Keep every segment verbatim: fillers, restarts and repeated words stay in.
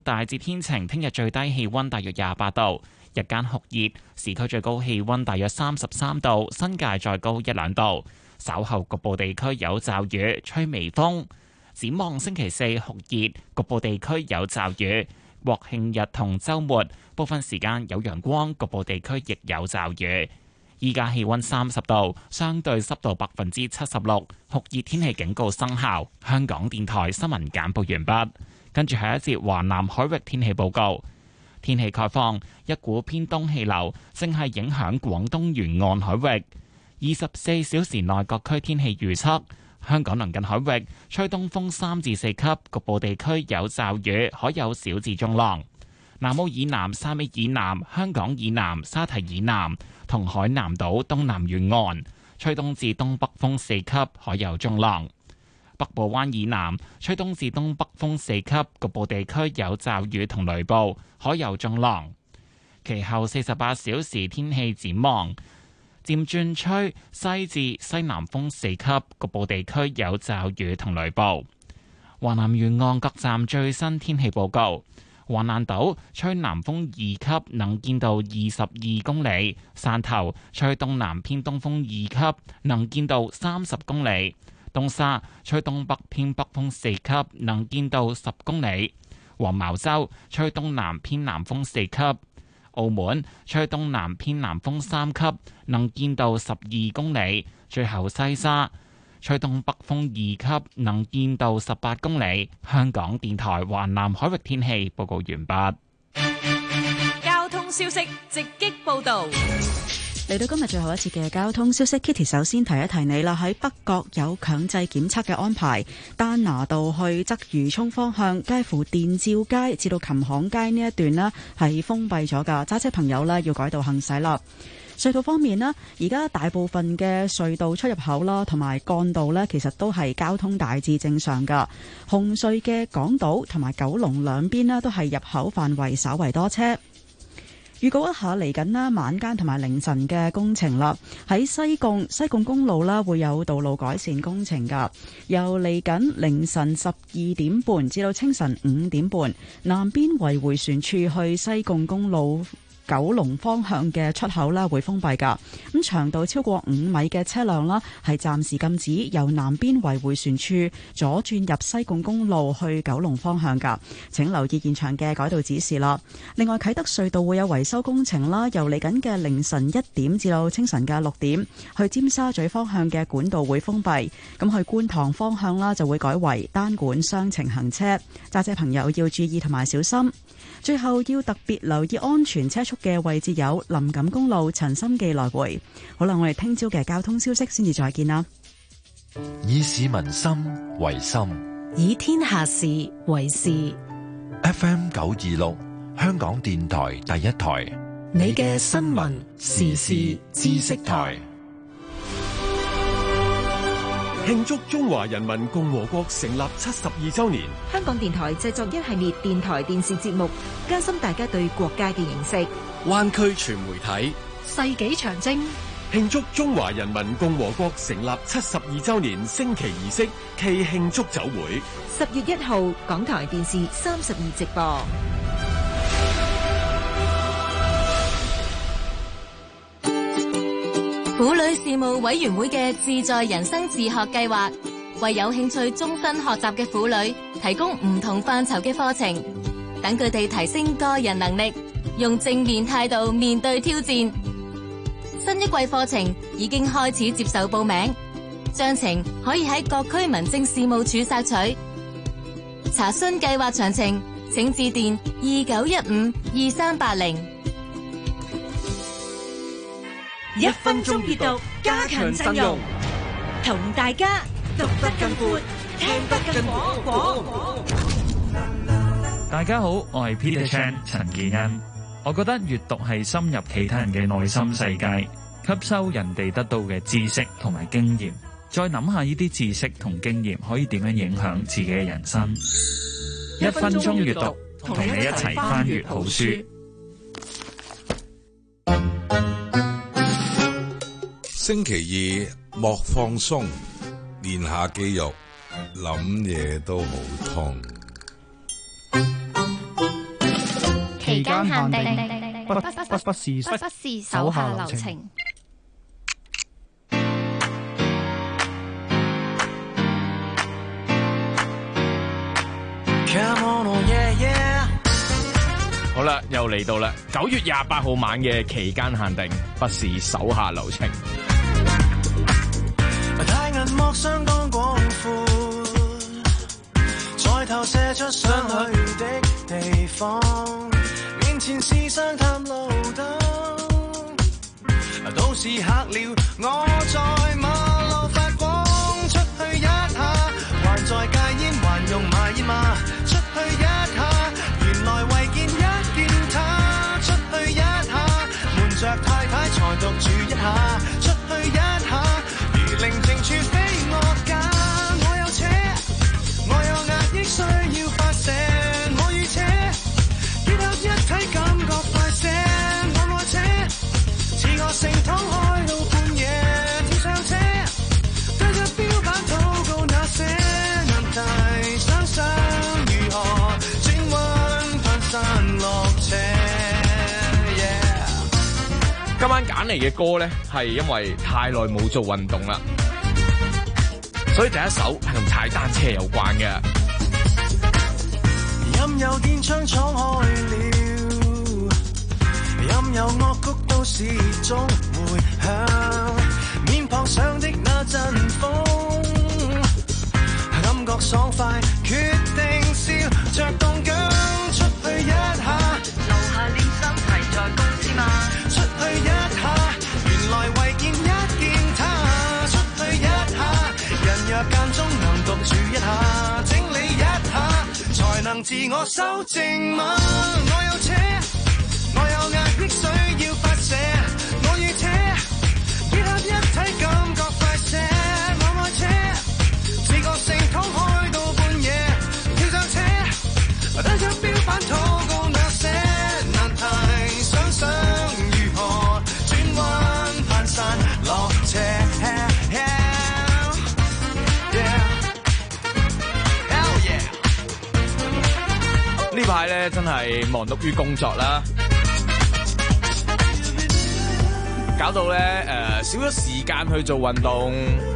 大致天晴，聽日最低氣溫大約廿八度，日間酷熱，市區最高氣溫大約三十三度，新界再高一兩度。稍後局部地區有驟雨，吹微風。展望星期四酷熱，局部地區有驟雨。國慶日同週末部分時間有陽光，局部地區亦有驟雨。依家氣溫三十度，相對濕度百分之七十六，酷熱天氣警告生效。香港電台新聞簡報完畢，跟住係一節華南海域天氣報告。天氣概況，一股偏東氣流正係影響廣東沿岸海域。二十四小時內各區天氣預測：香港鄰近海域吹東風三至四級，局部地區有驟雨，可有小至中浪。南澳以南、汕尾以南、香港以南、沙堤以南同海南島東南沿岸吹東至東北風四級，可有中浪。北部灣以南吹東至東北風四級，局部地區有驟雨同雷暴，可有中浪。其後四十八小時天氣展望，漸轉吹西至西南風四級，局部地區有驟雨同雷暴。華南沿岸各站最新天氣報告：橫瀾島吹南風二級，能見度二十二公里；汕頭吹東南偏東風二級，能見度三十公里；東沙吹東北偏北風四級，能見度十公里；黃茅洲吹東南偏南風四級；澳門吹東南偏南風三級，能見度十二公里；最後西沙吹東北風二級，能見度十八公里。香港電台華南海域天氣報告完畢。 交通消息直擊報道。 嚟到今日最後一次嘅交通消息 ，Kitty 首先提一提你啦。喺北角有強制檢測嘅安排，丹拿道去鰂魚涌方向，介乎電照街至到琴行街呢一段呢係封閉咗噶，揸車朋友呢要改道行駛啦。隧道方面呢，而家大部分嘅隧道出入口啦，同埋幹道呢，其實都係交通大致正常噶。紅隧嘅港島同埋九龍兩邊呢，都係入口範圍稍為多車。預告一下嚟緊啦，晚間同埋凌晨嘅工程啦，喺西貢西貢公路啦會有道路改善工程噶，由嚟緊凌晨十二點半至到清晨五點半，南邊圍迴旋處去西貢公路九龍方向嘅出口啦會封閉噶，咁長度超過五米嘅車輛啦係暫時禁止由南邊圍迴旋處左轉入西貢公路去九龍方向噶，請留意現場嘅改道指示啦。另外啟德隧道會有維修工程啦，由嚟緊嘅凌晨一點至到清晨嘅六點，去尖沙咀方向嘅管道會封閉，咁去觀塘方向啦就會改為單管雙程行車，揸車朋友要注意同埋小心。最後要特別留意安全車速嘅位置有林錦公路陳心記來回。好啦，我哋聽朝嘅交通消息先至再見啦。 以市民心為心， 以天下事為事。 F M 九二六香港電台第一台， 你嘅新聞時事知識台。 慶祝中華人民共和國成立七十二週年， 香港電台製作一系列電台電視節目，加深大家對國家嘅認識。 灣區全媒體世紀長征， 慶祝中華人民共和國成立七十二週年升旗儀式暨慶祝酒會， 十月一號港台電視三十二直播。 婦女事務委員會嘅自在人生自學計劃，為有興趣終身學習嘅婦女提供唔同範疇嘅課程，等佢哋提升個人能力，用正面態度面對挑戰。新一季課程已經開始接受報名，詳情可以喺各區民政事務處索取。查詢計劃詳情，請致電二九一五二三八零。 一分鐘閱讀，加強陣容，同大家讀得更闊，聽得更廣廣。 大家好，我係 Peter Chan 陳建恩。我覺得閱讀係深入其他人嘅內心世界，吸收人哋得到嘅知識同埋經驗，再諗下呢啲知識同經驗可以點樣影響自己嘅人生。一分鐘閱讀，同你一齊翻閱好書。 星期二莫放鬆，練下肌肉，諗嘢都好通。 期間限定，不不不不是不是手下留情。 好啦，又嚟到啦，九月廿八號晚嘅期間限定，不是手下留情。 大銀幕相當廣闊，再投射出想去的地方，面前是雙探路燈，都是黑了，我在馬路發光，出去一下，還在戒煙，還用買煙嗎？出去一下，原來為見一見他，出去一下，瞞着太太才獨住一下，出去一下，如寧靜處非惡假，我有車，我有壓抑需要發射，我與車結合一體感覺快些，我愛車，似我盛湯開到半夜，跳上車，對着標板禱告那些難題，想想如何轉彎攀山落斜。 今晚揀嚟嘅歌咧，係因為太耐冇做運動啦，所以第一首係同踩單車有關嘅。 任由電窗敞開了，任由樂曲都市中回響，面龐上的那陣風，感覺爽快，決定笑着動腳出去一下，留下練身齊在公司嘛，出去一下，原來為見一見他，出去一下，人若間中能獨處一下，整理一下，才能自我修正嘛。我有車，我有壓抑需要發射，我與車結合一體感覺快些，我愛車，似個盛湯開到半夜，跳上車，對着標板禱告那些難題，想想如何轉彎攀山落斜。 呢排咧真係忙碌於工作啦，搞到咧誒、呃、少咗時間去做運動。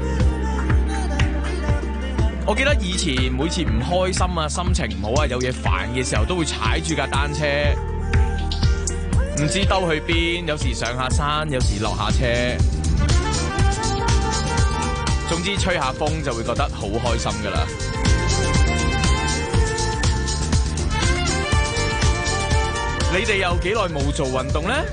我記得以前每次唔開心啊、心情唔好啊、有嘢煩嘅時候，都會踩住架單車，唔知兜去邊，有時上下山，有時落下車，總之吹下風就會覺得好開心㗎喇。你哋有幾耐冇做運動呢？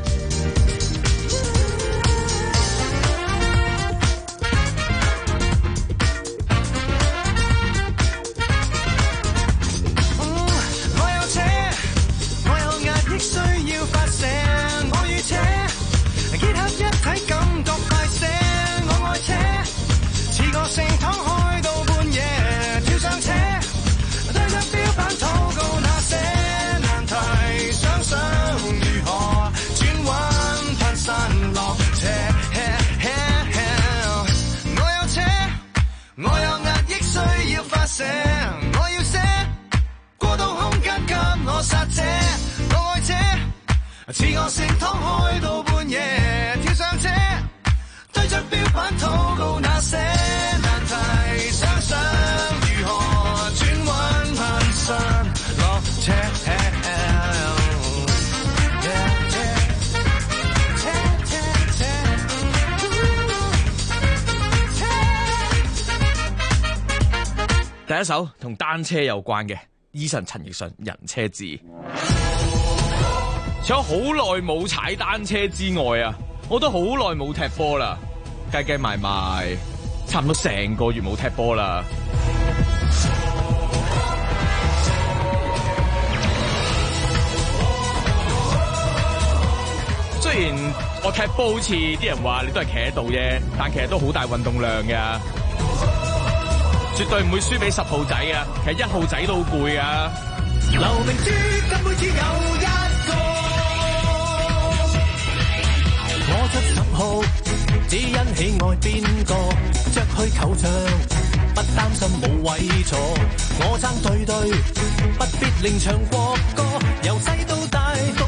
我有車，我有壓抑需要發射，我與車結合一體感覺快些，我愛車，似個盛湯開到半夜，跳上車，對着標板禱告那些難題，想想如何轉彎攀山落斜。我有車，我有壓抑需要發射，我要寫過渡空間給我剎車，我愛車，似我盛湯開到半夜，跳上車，對着標板禱告那些難題，想想如何轉彎攀山落斜。 第一首同單車有關嘅 Eason 陳奕迅《人車誌》。除咗好耐冇踩單車之外啊，我都好耐冇踢波啦，計計埋埋差唔多成個月冇踢波啦。雖然我踢波好似啲人話你都係企喺度啫，但其實都好大運動量㗎。絕對唔會輸俾十號仔啊！其實一號仔都好攰啊！ 劉明珠今輩只有一個，我出十號，只因喜愛邊個，着去球場，不擔心冇位坐，我爭對對，不必另唱國歌，由細到大。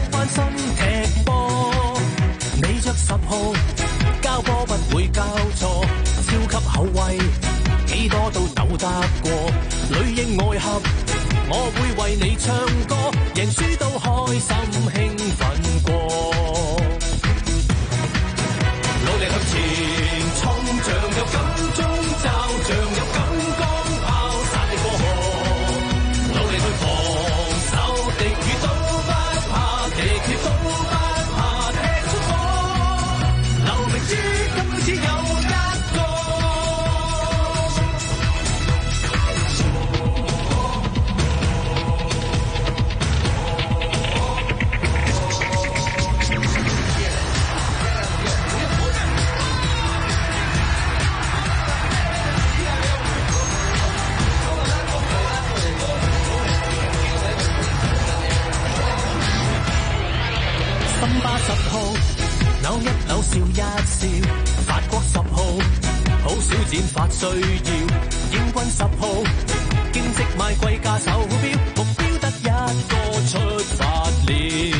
金巴十號，扭一扭笑一笑，法國十號，好少剪髮需要，英軍十號，兼職買貴價手錶，目標得一個出發了，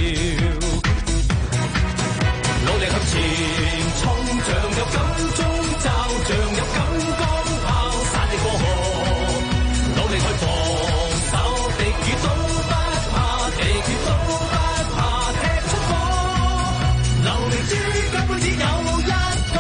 努力向前衝，像有金鐘罩，像有金剛炮，殺敵過河，努力去防守，敵與都不怕，敵與都不怕，踢出波，流離珠根本只有一個。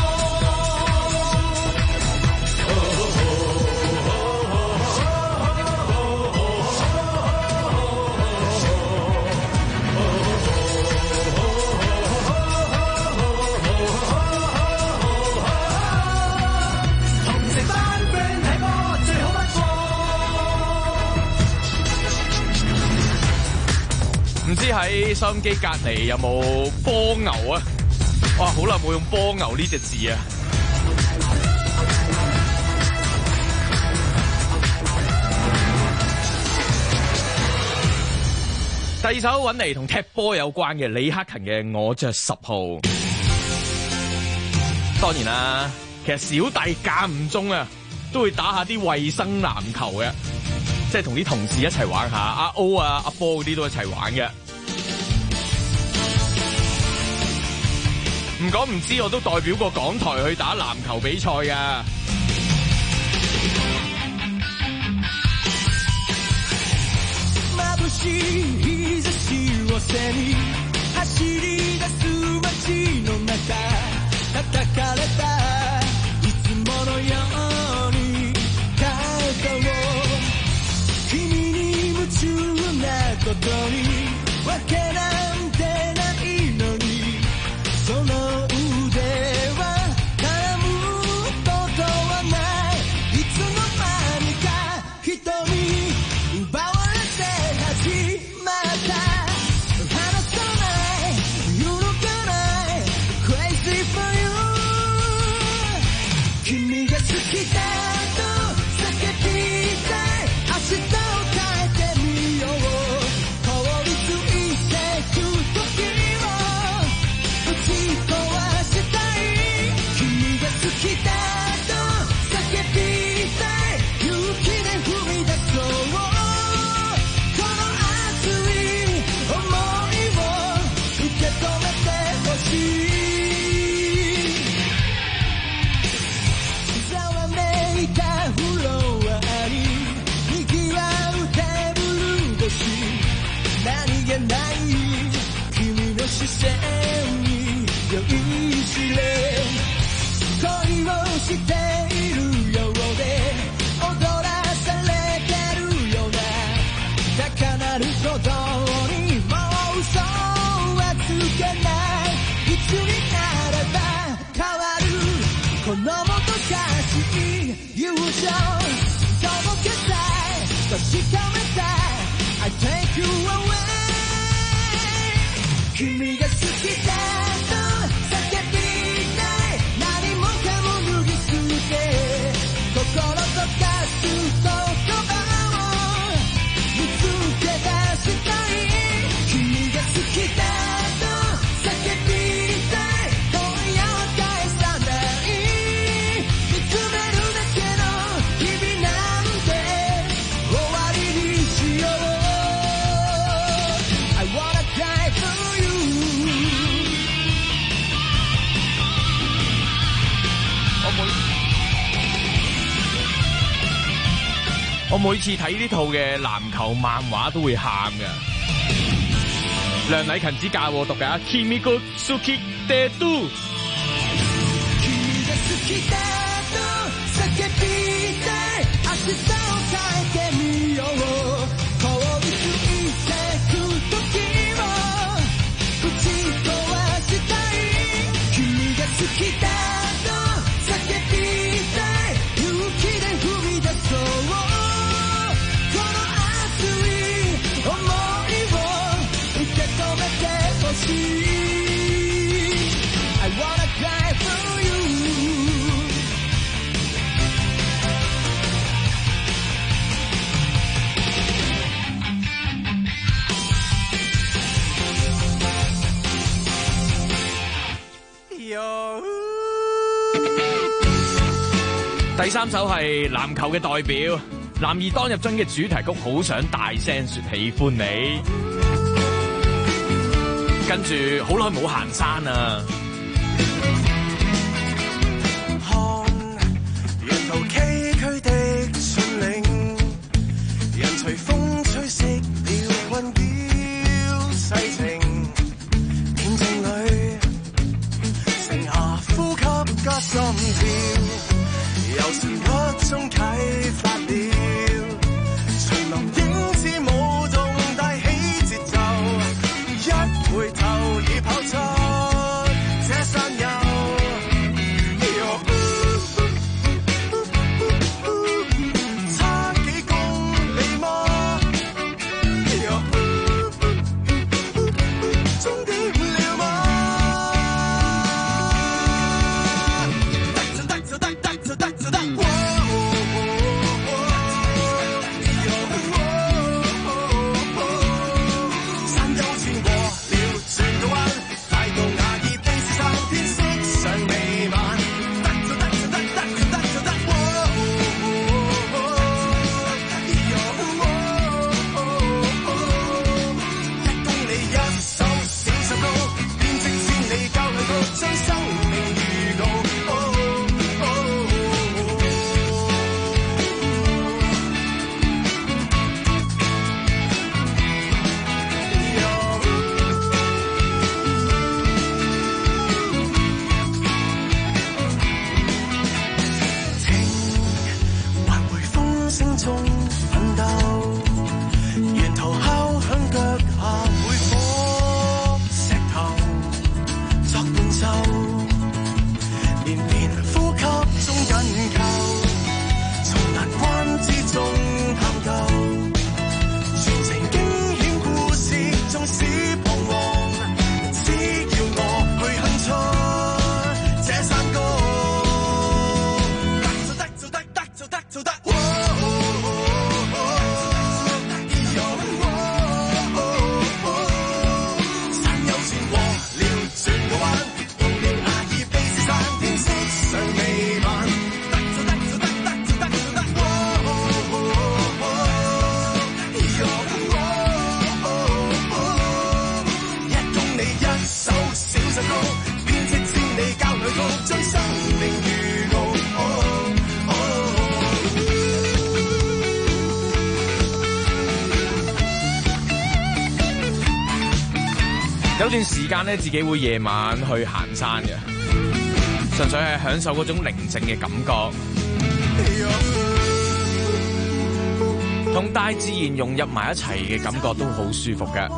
唔知喺收音機隔離有冇波牛啊？哇，好耐冇用波牛呢隻字啊！第二首揾嚟同踢波有關嘅李克勤嘅《我着十號》。當然啦，其實小弟間唔中啊，都會打下啲衛生籃球嘅。即係同啲同事一齊玩下，阿 O 啊、阿波嗰啲都一齊玩嘅。唔講唔知，我都代表過港台去打籃球比賽㗎。 ことにわけなんてないのにその腕は絡むことはないいつの間にか人に奪われて始まった離さない揺るがない Crazy for you 君が好きだと叫びたい明日を変えてみよう視線に酔いしれ恋をしているようで踊らされてるような高鳴る鼓動にもう嘘はつけないいつになれば変わるこのもどかしい友情届けたい確かめたい I take you away君が好きだと叫びたい何もかも脱ぎ捨て心とかす言葉を見つけ出したい君が好きだと叫びたい今夜は返さない見つめるだけの日々なんて終わりにしよう I wanna die for you 我每次睇呢套嘅籃球漫畫都會喊嘅。梁禮勤指教我讀嘅 Kimi go suki de do。 第三首係籃球嘅代表，男兒當入樽嘅主題曲，好想大聲說喜歡你。跟住好耐冇行山啊！ 看沿途崎嶇的峻嶺，人隨風吹熄了困擾世情，面靜裏剩下呼吸加心跳。由前曲中啟發了，叢林影子舞動帶起節奏，一回頭已跑出這山丘。差幾公里嗎？終點了嗎？得就得，得就得，得就得。 有段時間咧，自己會夜晚去行山嘅，純粹係享受嗰種寧靜嘅感覺，同大自然融入埋一齊嘅感覺都好舒服嘅。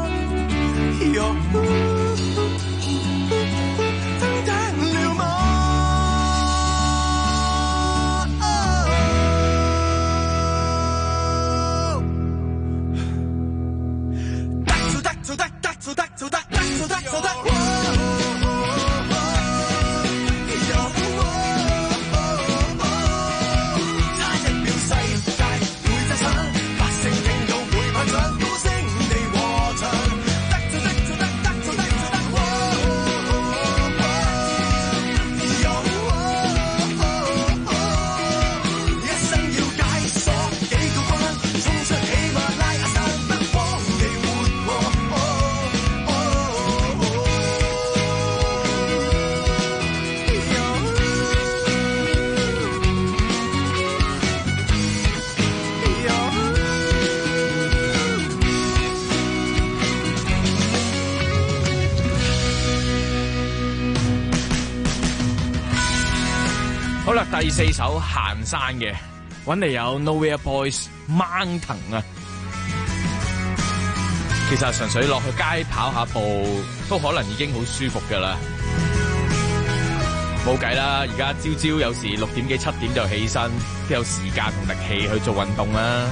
好啦，第四首行山嘅，搵嚟有 Nowhere Boys Mountain 啊。其實純粹落去街跑下步，都可能已經好舒服噶啦。冇計啦，而家朝朝有時六點幾七點就起身，都有時間同力氣去做運動啦。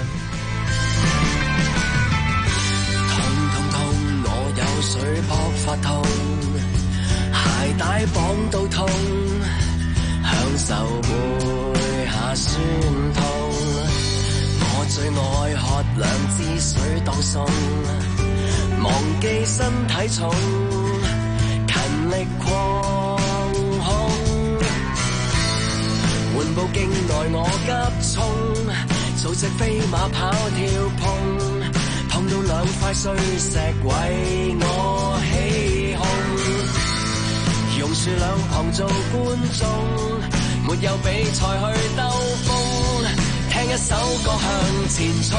痛痛痛，我有水撲發痛，鞋帶綁到痛。享受背下酸痛，我最愛喝兩支水當餸，忘記身體重，勤力狂緩步徑內我急衝，做隻飛馬跑跳碰，碰到兩塊碎石為我起哄。榕樹兩旁做觀眾，沒有比賽去兜風，聽一首歌向前衝。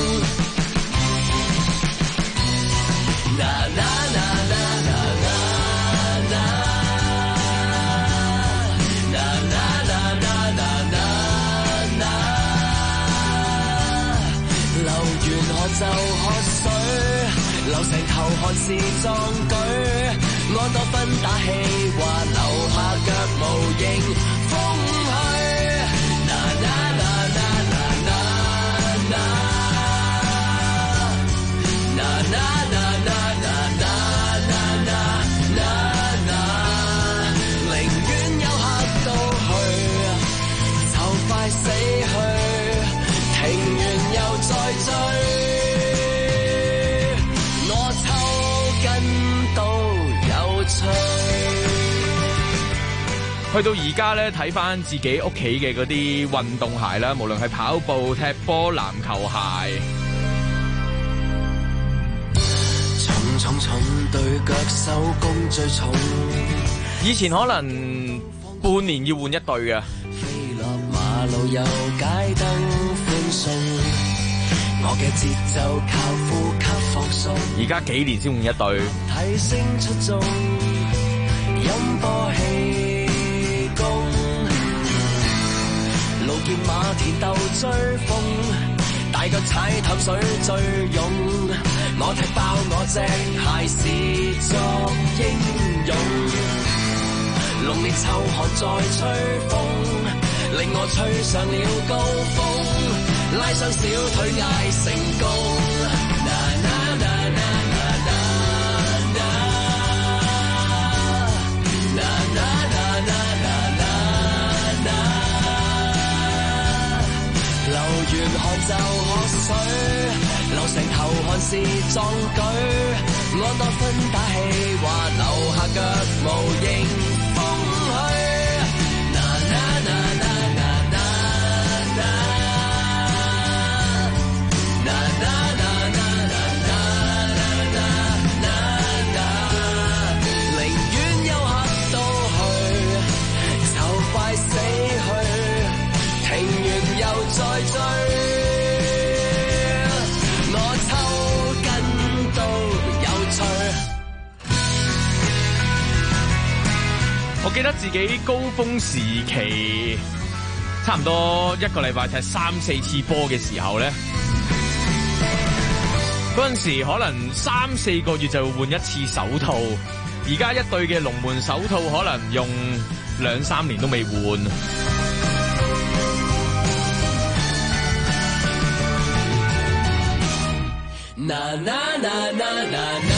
啦啦啦啦啦啦啦，啦啦啦啦啦啦，流完汗就喝水，流成頭汗是壯舉，安多芬打氣話留下腳無形風去。啦啦啦啦啦啦啦，啦啦啦啦啦啦啦啦，寧願休克到去，就快死去，停完又再追。 去到而家咧，睇翻自己屋企嘅嗰啲運動鞋啦，無論係跑步、踢波、籃球鞋， 重重重對腳手工最重。 以前可能半年要換一對嘅。 飛落馬路又街燈歡送，我嘅節奏靠呼吸放鬆。 而家幾年先換一對。 提升出眾，音波氣。路見馬田鬥追風，大腳踩淡水最勇。我踢爆我隻鞋是作英勇。濃烈秋寒再吹風，令我吹上了高峰，拉上小腿嗌成功。完汗就喝水，流成頭汗是壯舉，安多芬打氣話留下腳無形風去。啦啦啦啦啦啦啦，啦啦啦啦啦啦啦，寧願休克到去，就快死去，停完又再追。 我記得自己高峰時期，差唔多一個禮拜踢三四次波嘅時候咧，嗰陣時可能三四個月就換一次手套，而家一對嘅龍門手套可能用兩三年都未換。 啦啦啦啦啦啦。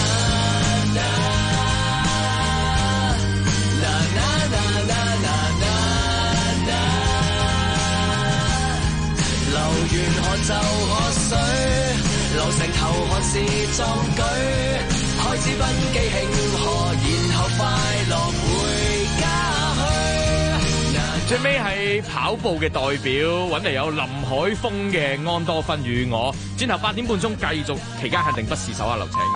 完汗就喝水，流成頭汗是壯舉，開始奔機慶賀，然後快樂回家去。 最尾係跑步嘅代表，揾嚟有林海峰嘅安多芬與我，轉頭八點半鐘繼續，期間肯定不是手下留情。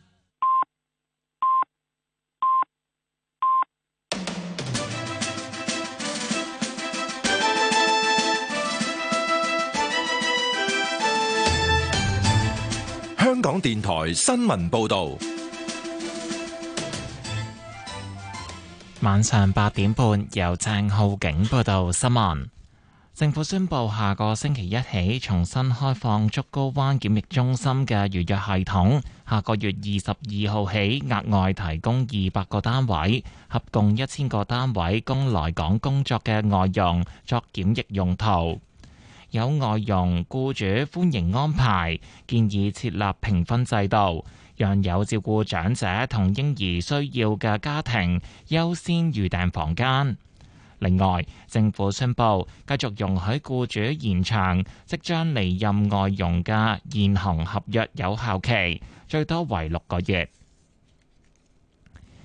香港電台新聞報道， 晚上八點半由鄭浩景報道新聞。政府宣布下個星期一起重新開放竹篙灣檢疫中心嘅預約系統，下個月二十二號起額外提供二百個單位，合共一千個單位供來港工作嘅外傭作檢疫用途。有外傭僱主歡迎安排，建議設立評分制度，讓有照顧長者同嬰兒需要嘅家庭優先預訂房間。另外，政府宣布繼續容許僱主延長即將離任外傭嘅現行合約有效期，最多為六個月。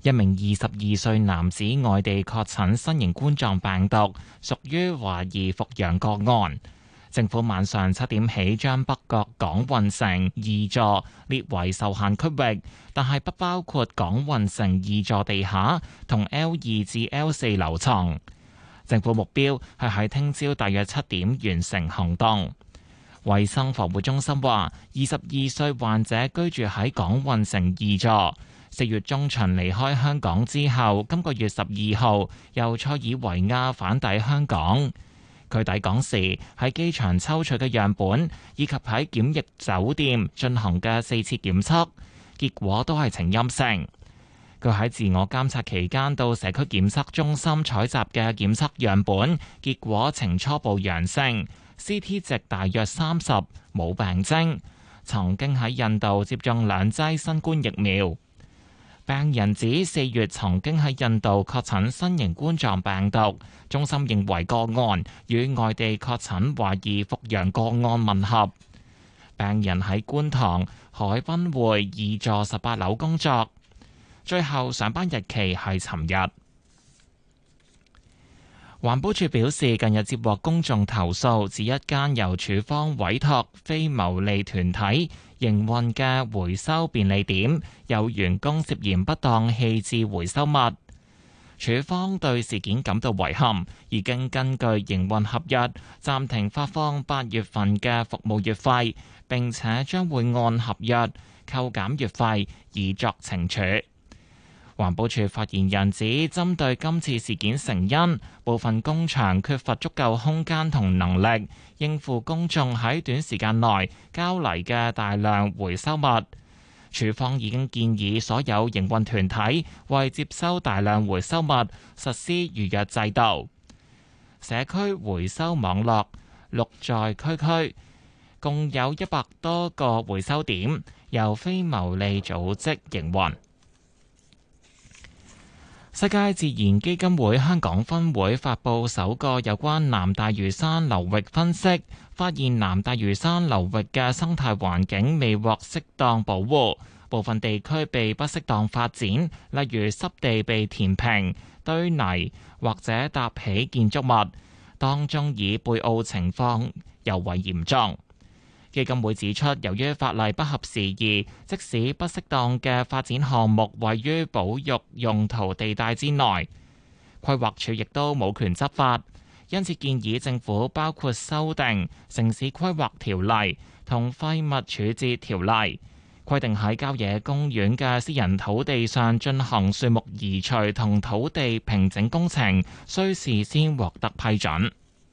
一名二十二歲男子外地確診新型冠狀病毒，屬於懷疑復陽個案。政府晚上七點起將北角港運城二座列為受限區域，但係不包括港運城二座地下同 L 二至 L 四樓層。政府目標係喺聽朝大約七點完成行動。衛生防護中心話，二十二歲患者居住喺港運城二座，四月中旬離開香港之後，今個月十二號由塞爾維亞返抵香港。佢抵港時喺機場抽取嘅樣本，以及喺檢疫酒店進行嘅四次檢測，結果都係呈陰性。佢喺自我監察期間到社區檢測中心採集嘅檢測樣本，結果呈初步陽性 ，C T 值大約三十，冇病徵，曾經喺印度接種兩劑新冠疫苗。病人指四月曾經喺印度確診新型冠狀病毒，中心認為個案與外地確診懷疑復陽個案吻合。病人喺觀塘海濱匯二座十八樓工作，最後上班日期係尋日。環保署表示，近日接獲公眾投訴，指一間由署方委託非牟利團體營運嘅回收便利點，有員工涉嫌不當棄置回收物。署方對事件感到遺憾，已經根據營運合約暫停發放八月份嘅服務月費，並且將會按合約扣減月費以作懲處。環保署發言人指，針對今次事件成因，部分工場缺乏足夠空間同能力應付公眾喺短時間內交嚟嘅大量回收物。署方已經建議所有營運團體為接收大量回收物實施預約制度。社區回收網絡綠在區區，共有一百多個回收點，由非牟利組織營運。世界自然基金會香港分會發布首個有關南大嶼山流域分析，發現南大嶼山流域嘅生態環境未獲適當保護，部分地區被不適當發展，例如濕地被填平、堆泥或者搭起建築物，當中以貝澳情況尤為嚴重。基金會指出，由於法例不合時宜，即使不適當嘅發展項目位於保育用途地帶之內，規劃署亦都冇權執法，因此建議政府包括修訂城市規劃條例同廢物處置條例，規定喺郊野公園嘅私人土地上進行樹木移除同土地平整工程，需事先獲得批准。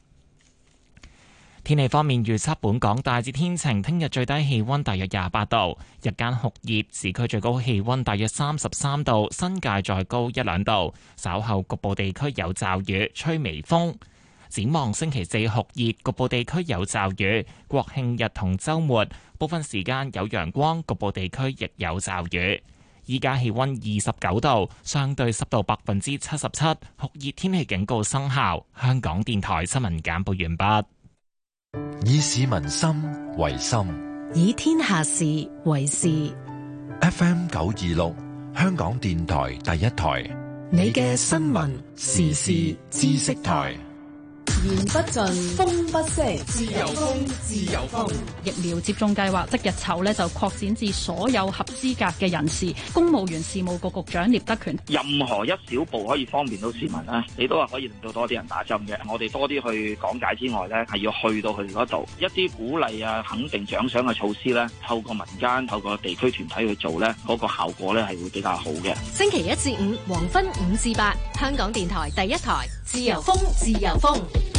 天氣方面預測，本港大致天晴，聽日最低氣溫大約廿八度，日間酷熱，市區最高氣溫大約三十三度，新界再高一兩度。稍後局部地區有驟雨，吹微風。展望星期四酷熱，局部地區有驟雨。國慶日同週末部分時間有陽光，局部地區亦有驟雨。依家氣溫二十九度，相對濕度百分之七十七，酷熱天氣警告生效。香港電台新聞簡報完畢。 以市民心為心， 以天下事為事。 F M 九二六，香港電台第一台， 你嘅新聞時事知識台。 言不盡，風不息， 自由風，自由風。 疫苗接種計劃即日籌呢就擴展至所有合資格嘅人士。公務員事務局局長聶德權： 任何一小步可以方便到市民咧，你都話可以令到多啲人打針嘅。我哋多啲去講解之外呢，係要去到佢哋嗰度，一啲鼓勵啊、肯定獎賞嘅措施呢，透過民間、透過地區團體去做呢，嗰個效果呢係會比較好嘅。 星期一至五黃昏五至八，香港電台第一台，自由風，自由風。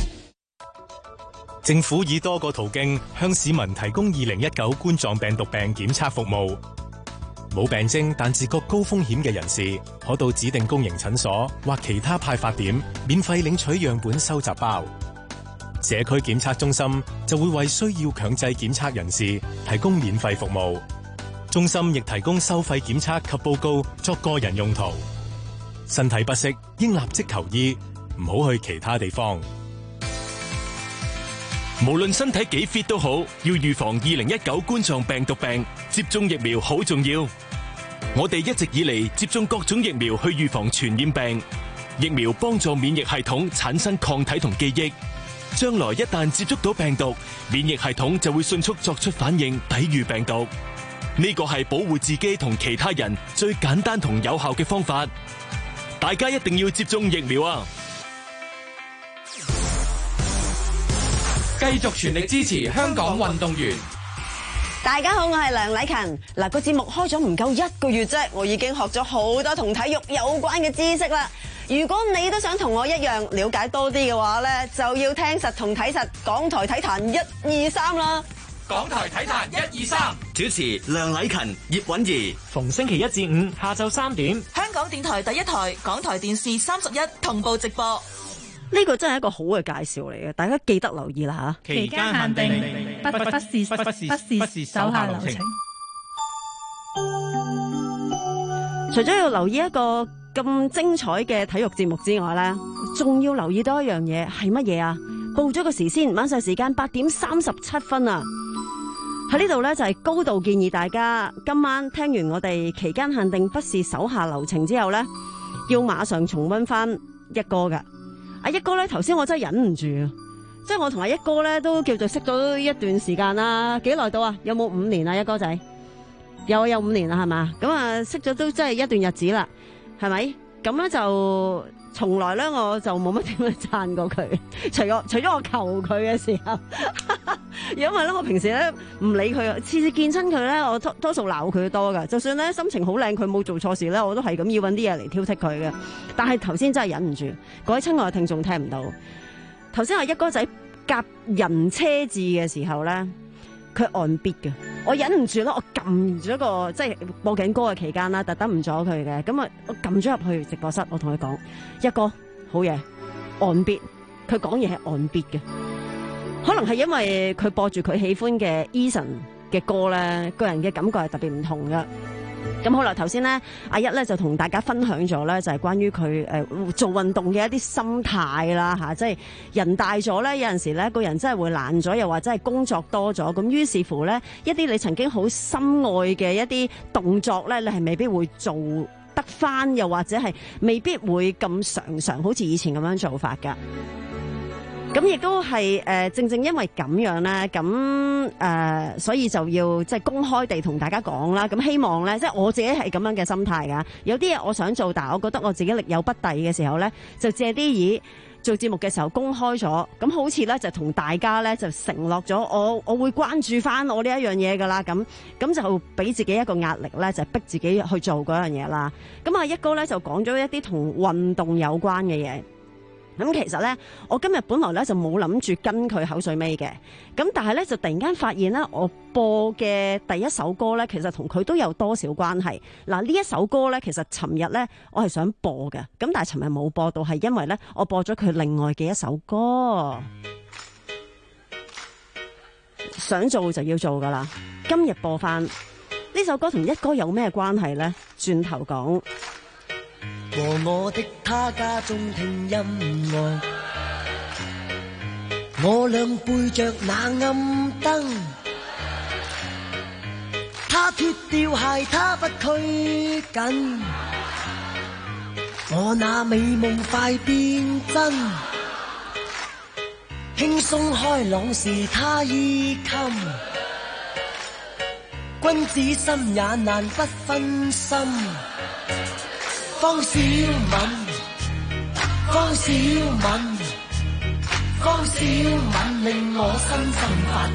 政府以多個途徑向市民提供二零一九冠狀病毒病檢測服務。冇病徵但自覺高風險嘅人士，可到指定公營診所或其他派發點免費領取樣本收集包。社區檢測中心就會為需要強制檢測人士提供免費服務。中心亦提供收費檢測及報告作個人用途。身體不適應立即求醫，唔好去其他地方。 無論身體幾 fit 都好，要預防二零一九冠狀病毒病，接種疫苗好重要。 我哋一直以嚟接種各種疫苗去預防傳染病，疫苗幫助免疫系統產生抗體同記憶，將來一旦接觸到病毒，免疫系統就會迅速作出反應，抵禦病毒。呢個係保護自己同其他人最簡單同有效嘅方法，大家一定要接種疫苗啊！ 繼續全力支持香港運動員。 大家好，我係梁禮勤。嗱，個節目開咗唔夠一個月啫，我已經學咗好多同體育有關嘅知識啦。如果你都想同我一樣了解多啲嘅話咧，就要聽實同睇實港台體壇一二三啦。 港台體壇一二三， 主持梁禮勤、葉韻儀， 逢星期一至五下晝三點， 香港電台第一台、港台電視三十一同步直播。 呢個真係一個好嘅介紹嚟嘅，大家記得留意啦吓。 期間限定，不不不是不是不是手下留情。 除咗要留意一個咁精彩嘅體育節目之外咧，仲要留意多一樣嘢，係乜嘢啊？報咗個時先，晚上時間八點三十七分啊！喺呢度咧就係高度建議大家今晚聽完我哋期間限定不是手下留情之後咧，要馬上重溫翻一哥噶。阿一哥咧，頭先我真係忍唔住啊！即係我同阿一哥咧都叫做識咗一段時間啦，幾耐到啊？有冇五年啊？一哥仔有有五年啦，係嘛？咁啊，識咗都真係一段日子啦，係咪？咁咧就從來咧我就冇乜點樣讚過佢，除咗除咗我求佢嘅時候，因為咧我平時咧唔理佢，次次見親佢咧，我多多數鬧佢多噶。就算咧心情好靚，佢冇做錯事咧，我都係咁要搵啲嘢嚟挑剔佢嘅。但係頭先真係忍唔住，各位親愛嘅聽眾聽唔到。頭先阿一哥仔夾人車字嘅時候咧，佢按 beat 嘅，我忍唔住啦，我撳咗個即係播緊歌嘅期間啦，特登唔阻佢嘅，咁啊我撳咗入去直播室，我同佢講，一哥好嘢，按 beat，佢講嘢係按 beat 嘅，可能係因為佢播住佢喜歡嘅 Eason 嘅歌咧，個人嘅感覺係特別唔同噶。咁好啦，頭先咧阿一咧就同大家分享咗咧，就係關於佢誒做運動嘅一啲心態啦吓，即係人大咗咧，有陣時咧個人真係會懶咗，又或者係工作多咗，咁於是乎咧一啲你曾經好深愛嘅一啲動作咧，你係未必會做得翻，又或者係未必會咁常常好似以前咁樣做法噶。咁亦都係誒、呃，正正因為咁樣咧，咁誒、呃，所以就要即係公開地同大家講啦。咁希望咧，即係我自己係咁樣嘅心態噶。有啲嘢我想做，但係我覺得我自己力有不逮嘅時候咧，就借啲意做節目嘅時候公開咗。咁好似咧就同大家咧就承諾咗，我我會關注翻我呢一樣嘢噶啦。咁咁就俾自己一個壓力咧，就逼自己去做嗰樣嘢啦。咁啊，一哥咧就講咗一啲同運動有關嘅嘢。咁其實咧，我今日本來咧就冇諗住跟佢口水尾嘅，咁但係咧就突然間發現咧，我播嘅第一首歌咧，其實同佢都有多少關係。嗱，呢一首歌咧，其實尋日咧我係想播嘅，咁但係尋日冇播到，係因為咧我播咗佢另外嘅一首歌。想做就要做噶啦，今日播翻呢首歌同一哥有咩關係咧？轉頭講。 和我的他家中聽音樂，我倆背着那暗燈，他脫掉鞋他不拘謹，我那美夢快變真，輕鬆開朗時他衣襟，君子心也難不分心。方小敏，方小敏，方小敏令我身心發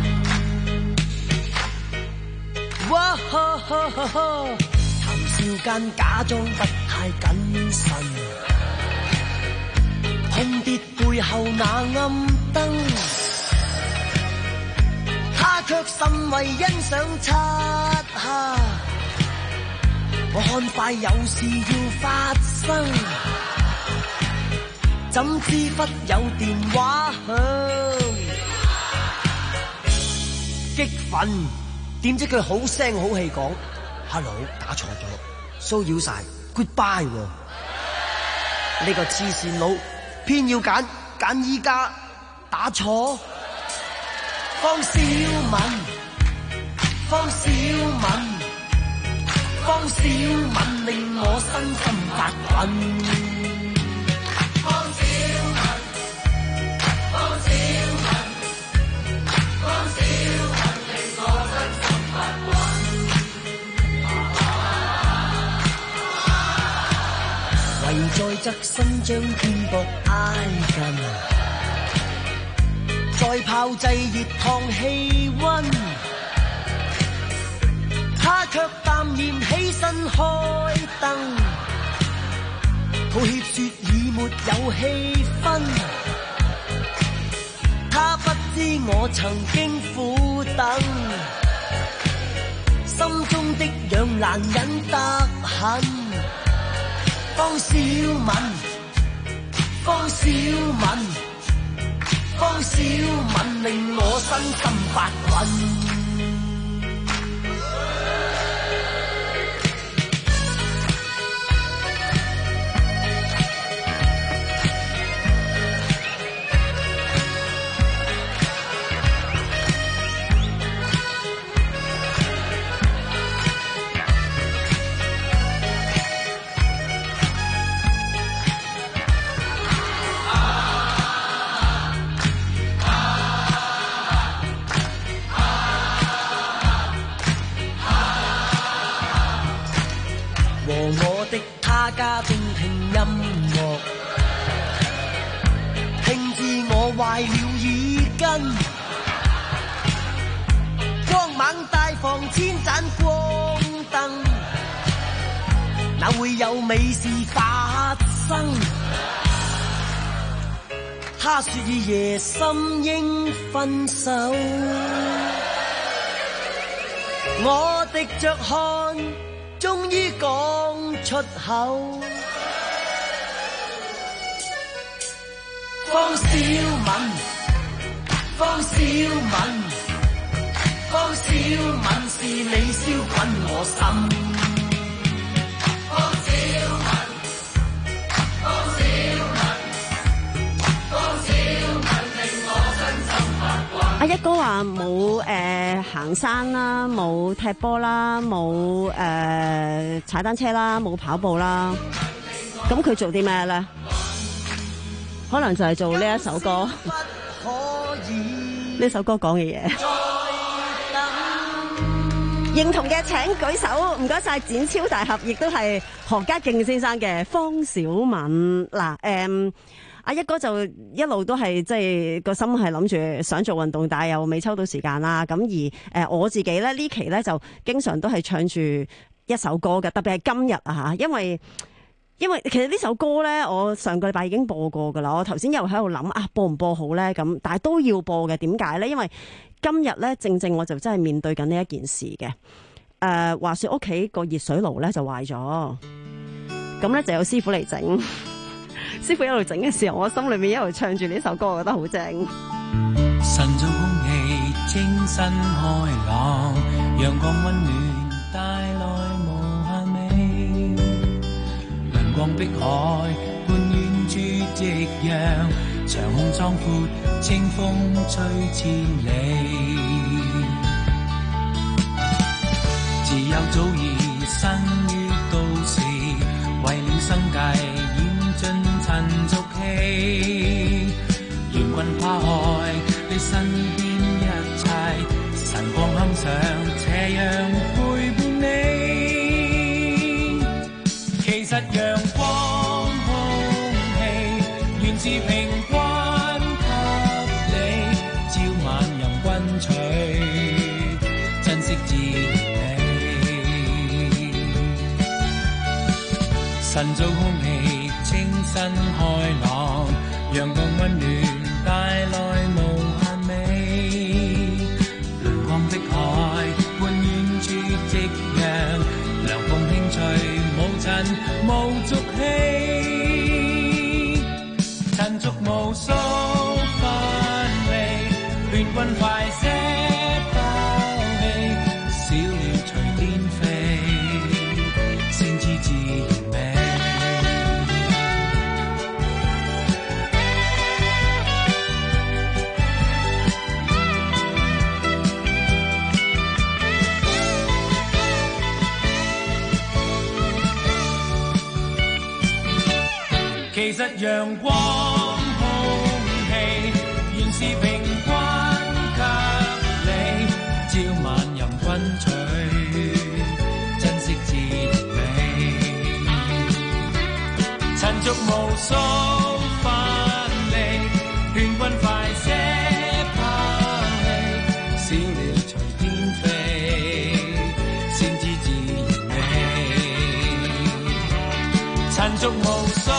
滾。哇哈哈哈哈！談笑間假裝不太謹慎，空跌背後那暗燈，他卻甚為欣賞漆黑。我看快有事要發生，怎知忽有電話響，激憤，點知佢好聲好氣講 hello 打錯咗，騷擾晒 goodbye 喎，呢個黐線佬偏要揀揀依家打錯，方小敏，方小敏。 方小敏令我身心發滾。方小敏，方小敏，方小敏令我身心發滾。唯在側身將肩膊挨近，再炮製熱燙氣溫。他卻淡然起身開燈，抱歉說已沒有氣氛。他不知我曾經苦等，心中的癢難忍得很。方小敏，方小敏，方小敏令我身心發滾。家中聽音樂，聽至我壞了耳根。光猛大房千盞光燈，哪會有美事發生？他說已夜深應分手，我滴着汗終於講出口。方小敏，方小敏，方小敏是你燒滾我心。方小敏，方小敏，方小敏令我身心發滾。阿一哥話冇誒行山啦，冇踢波啦，冇誒踩單車啦，冇跑步啦。咁佢做啲咩咧？可能就係做呢一首歌。呢首歌講嘅嘢。認同嘅請舉手，唔該晒展超大俠，亦都係何家勁先生嘅方小敏。嗱，誒、嗯，阿一哥就一路都係即係個心係諗住想做運動，但係又未抽到時間啦。咁而誒我自己咧呢期咧就經常都係唱住一首歌嘅，特別係今日啊吓，因為。因為其實呢首歌咧，我上個禮拜已經播過噶啦。我頭先又喺度諗啊，播唔播好咧？咁但係都要播嘅。點解咧？因為今日咧，正正我就真係面對緊呢一件事嘅。誒、呃，話說屋企個熱水爐咧就壞咗，咁咧就有師傅嚟整。師傅一路整嘅時候，我心裏面一路唱住呢首歌，我覺得好正。 晨早空氣清新開朗，陽光溫暖帶來光碧海，半遠處夕陽，長空壯闊，清風吹千里。自幼早已生於都市，為了生計染盡塵俗氣。願君跨海，你身邊一切，晨光堪上，斜陽陪伴你。其實陽光空氣原是平均給你，朝晚任君取，珍惜自美。晨早空氣清新開朗，陽光溫暖帶來無限美。陽光的海，半遠處夕陽，涼風輕吹。無塵無俗氣，塵俗無數分離，勸君快些拋棄，小鳥隨天飛，先知自然美。 其實陽光空氣原是平均給你，朝晚任君取，珍惜自然美。塵俗無數分離，勸君快些拋棄，少了隨天飛，先知自然美。塵俗無數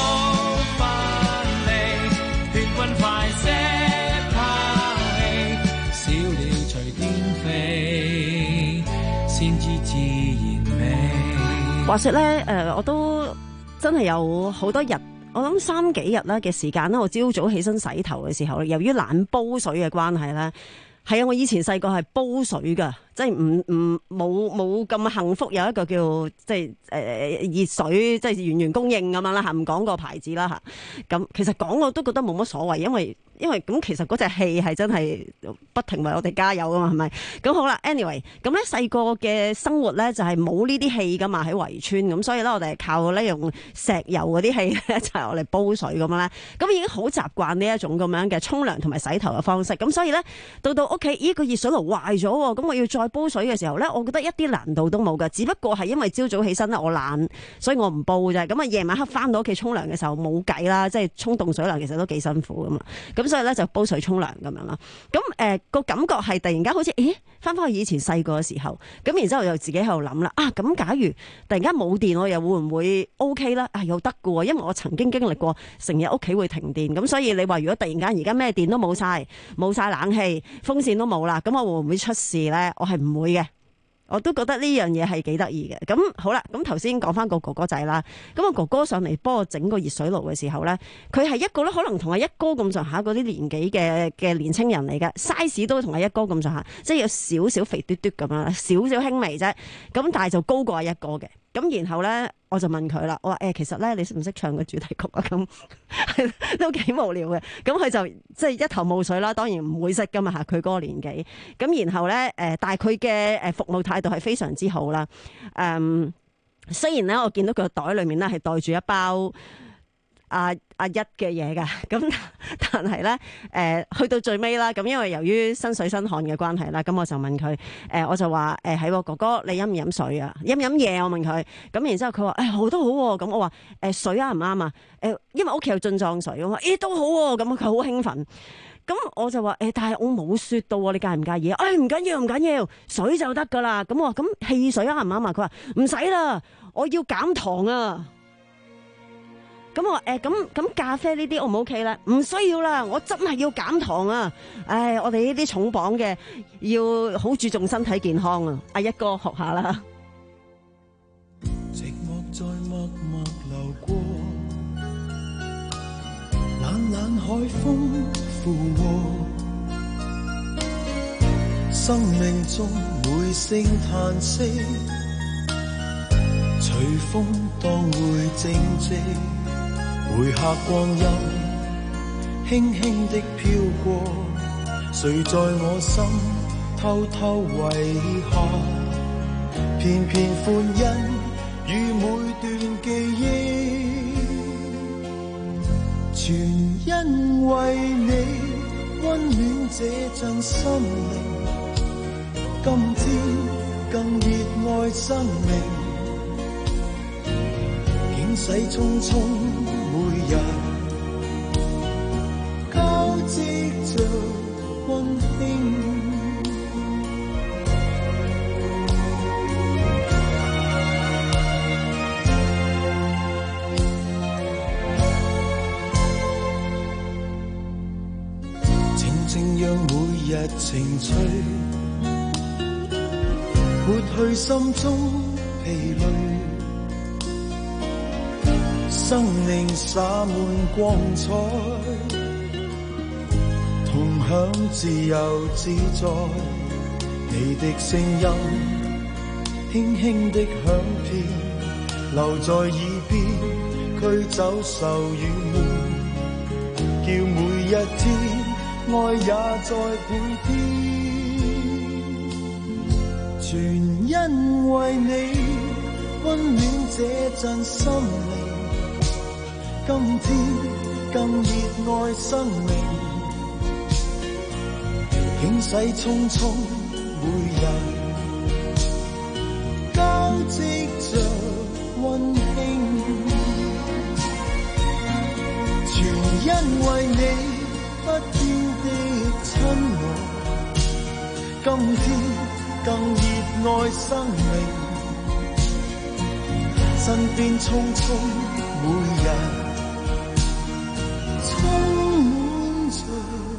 話說咧，誒、呃，我都真係有好多日，我諗三幾日啦嘅時間啦。我朝早起身洗頭嘅時候咧，由於懶煲水嘅關係咧，係啊，我以前細個係煲水噶，即係唔唔冇冇咁幸福，有一個叫即係誒、呃、熱水，即係源源供應咁樣啦吓，唔講個牌子啦吓。咁其實講我都覺得冇乜所謂，因為。因為咁其實嗰隻氣係真係不停為我哋加油噶嘛，係咪？咁好啦 ，anyway， 咁咧細個嘅生活咧就係冇呢啲氣噶嘛，喺圍村咁，所以咧我哋係靠咧用石油嗰啲氣咧就係我嚟煲水咁樣咧，咁已經好習慣呢一種咁樣嘅沖涼同埋洗頭嘅方式，咁所以咧到到屋企，咦個熱水爐壞咗，咁我要再煲水嘅時候咧，我覺得一啲難度都冇噶，只不過係因為朝早起身咧我懶，所以我唔煲啫。咁啊夜晚黑翻到屋企沖涼嘅時候冇計啦，即係沖凍水涼其實都幾辛苦噶嘛，咁。所以咧就煲水沖涼咁樣啦，咁誒個感覺係突然間好似，咦翻返去以前細個嘅時候，咁然之後又自己喺度諗啦，啊咁假如突然間冇電，我又會唔會 OK 啦？啊又得㗎喎，因為我曾經經歷過成日屋企會停電，咁所以你話如果突然間而家咩電都冇晒，冇晒冷氣，風扇都冇啦，咁我會唔會出事咧？我係唔會嘅。我都覺得呢樣嘢係幾得意嘅。咁好啦，咁頭先講翻個哥哥仔啦。咁我哥哥上嚟幫我整個熱水爐嘅時候咧，佢係一個咧可能同阿一哥咁上下嗰啲年紀嘅嘅年青人嚟嘅 size 都同阿一哥咁上下，即係有少少肥嘟嘟咁樣，少少輕微啫。咁但係就高過阿一哥嘅。咁然後咧，我就問佢啦，我話誒、欸，其實咧，你識唔識唱個主題曲啊？咁都幾無聊嘅。咁佢就即係一頭霧水啦，當然唔會識噶嘛吓，佢嗰個年紀。咁然後咧，誒、呃，但係佢嘅誒服務態度係非常之好啦。誒、嗯，雖然咧我見到佢個袋裏面咧係袋住一包阿阿一嘅嘢噶，咁但係咧，誒、呃，去到最尾啦，咁因為由於身水身汗嘅關係啦，咁我就問佢，誒、呃，我就話，誒、呃，係哥哥，你飲唔飲水啊？飲唔飲嘢？我問佢，咁然之後佢話，誒、哎，好都好、啊，咁我話，誒、呃，水啱唔啱啊？誒、呃，因為屋企有樽裝水，我話，咦、欸，都好、啊，咁佢好興奮，咁我就話，誒、欸，但係我冇雪到，你介唔介意？誒、哎，唔緊要，唔緊要，水就得噶啦。咁我話，咁汽水啱唔啱啊？佢話唔使啦，我要減糖啊。咁我話誒，咁、欸、咁咖啡呢啲 O 唔 O K 咧？唔需要啦，我真係要減糖啊！唉，我哋呢啲重磅嘅要好注重身體健康啊！阿一哥學下啦。 寂寞在默默流過，冷冷海風附和，生命中每聲嘆息，隨風當會靜寂。每刻光陰輕輕的飄過，誰在我心偷偷遺下片片歡欣與每段記憶，全因為你溫暖這陣心靈，今天更熱愛生命，境世匆匆每日交織着溫馨，靜靜讓每日情趣抹去心中疲累，生命灑滿光彩，同享自由自在。你的聲音輕輕的響遍，留在耳邊，驅走愁與悶，叫每一天愛也在倍添。全因為你溫暖這陣心靈， 今天更熱愛生命，輕駛匆匆每日，交織着溫馨，全因為你不變的親愛。今天更熱愛生命，身邊匆匆每日充滿着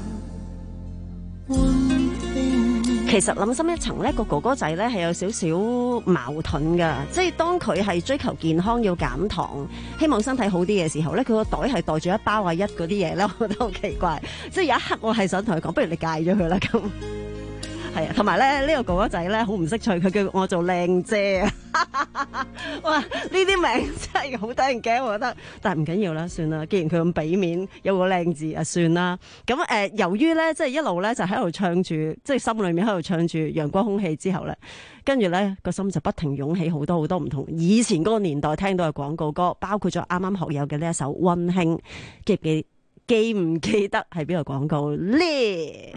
溫馨。 其實諗深一層呢個哥哥仔咧係有少少矛盾噶，即係當佢係追求健康要減糖，希望身體好啲嘅時候咧，佢個袋係袋住一包啊一嗰啲嘢咧，我覺得好奇怪。即係有一刻我係想同佢講，不如你戒咗佢啦咁。係啊，同埋咧呢、這個哥哥仔咧好唔識趣，佢叫我做靚姐啊！哇，呢啲名真係好得人驚，我覺得。但係唔緊要啦，算啦。既然佢咁俾面，有個靚字啊，算啦。咁誒、呃，由於咧即係一路咧就喺度唱住，即係心裏面喺度唱住陽光空氣之後咧，跟住咧個心就不停湧起好多好多唔同以前嗰個年代聽到嘅廣告歌，包括咗啱啱學友嘅呢一首《溫馨》，記唔記記唔記得係邊個廣告咧？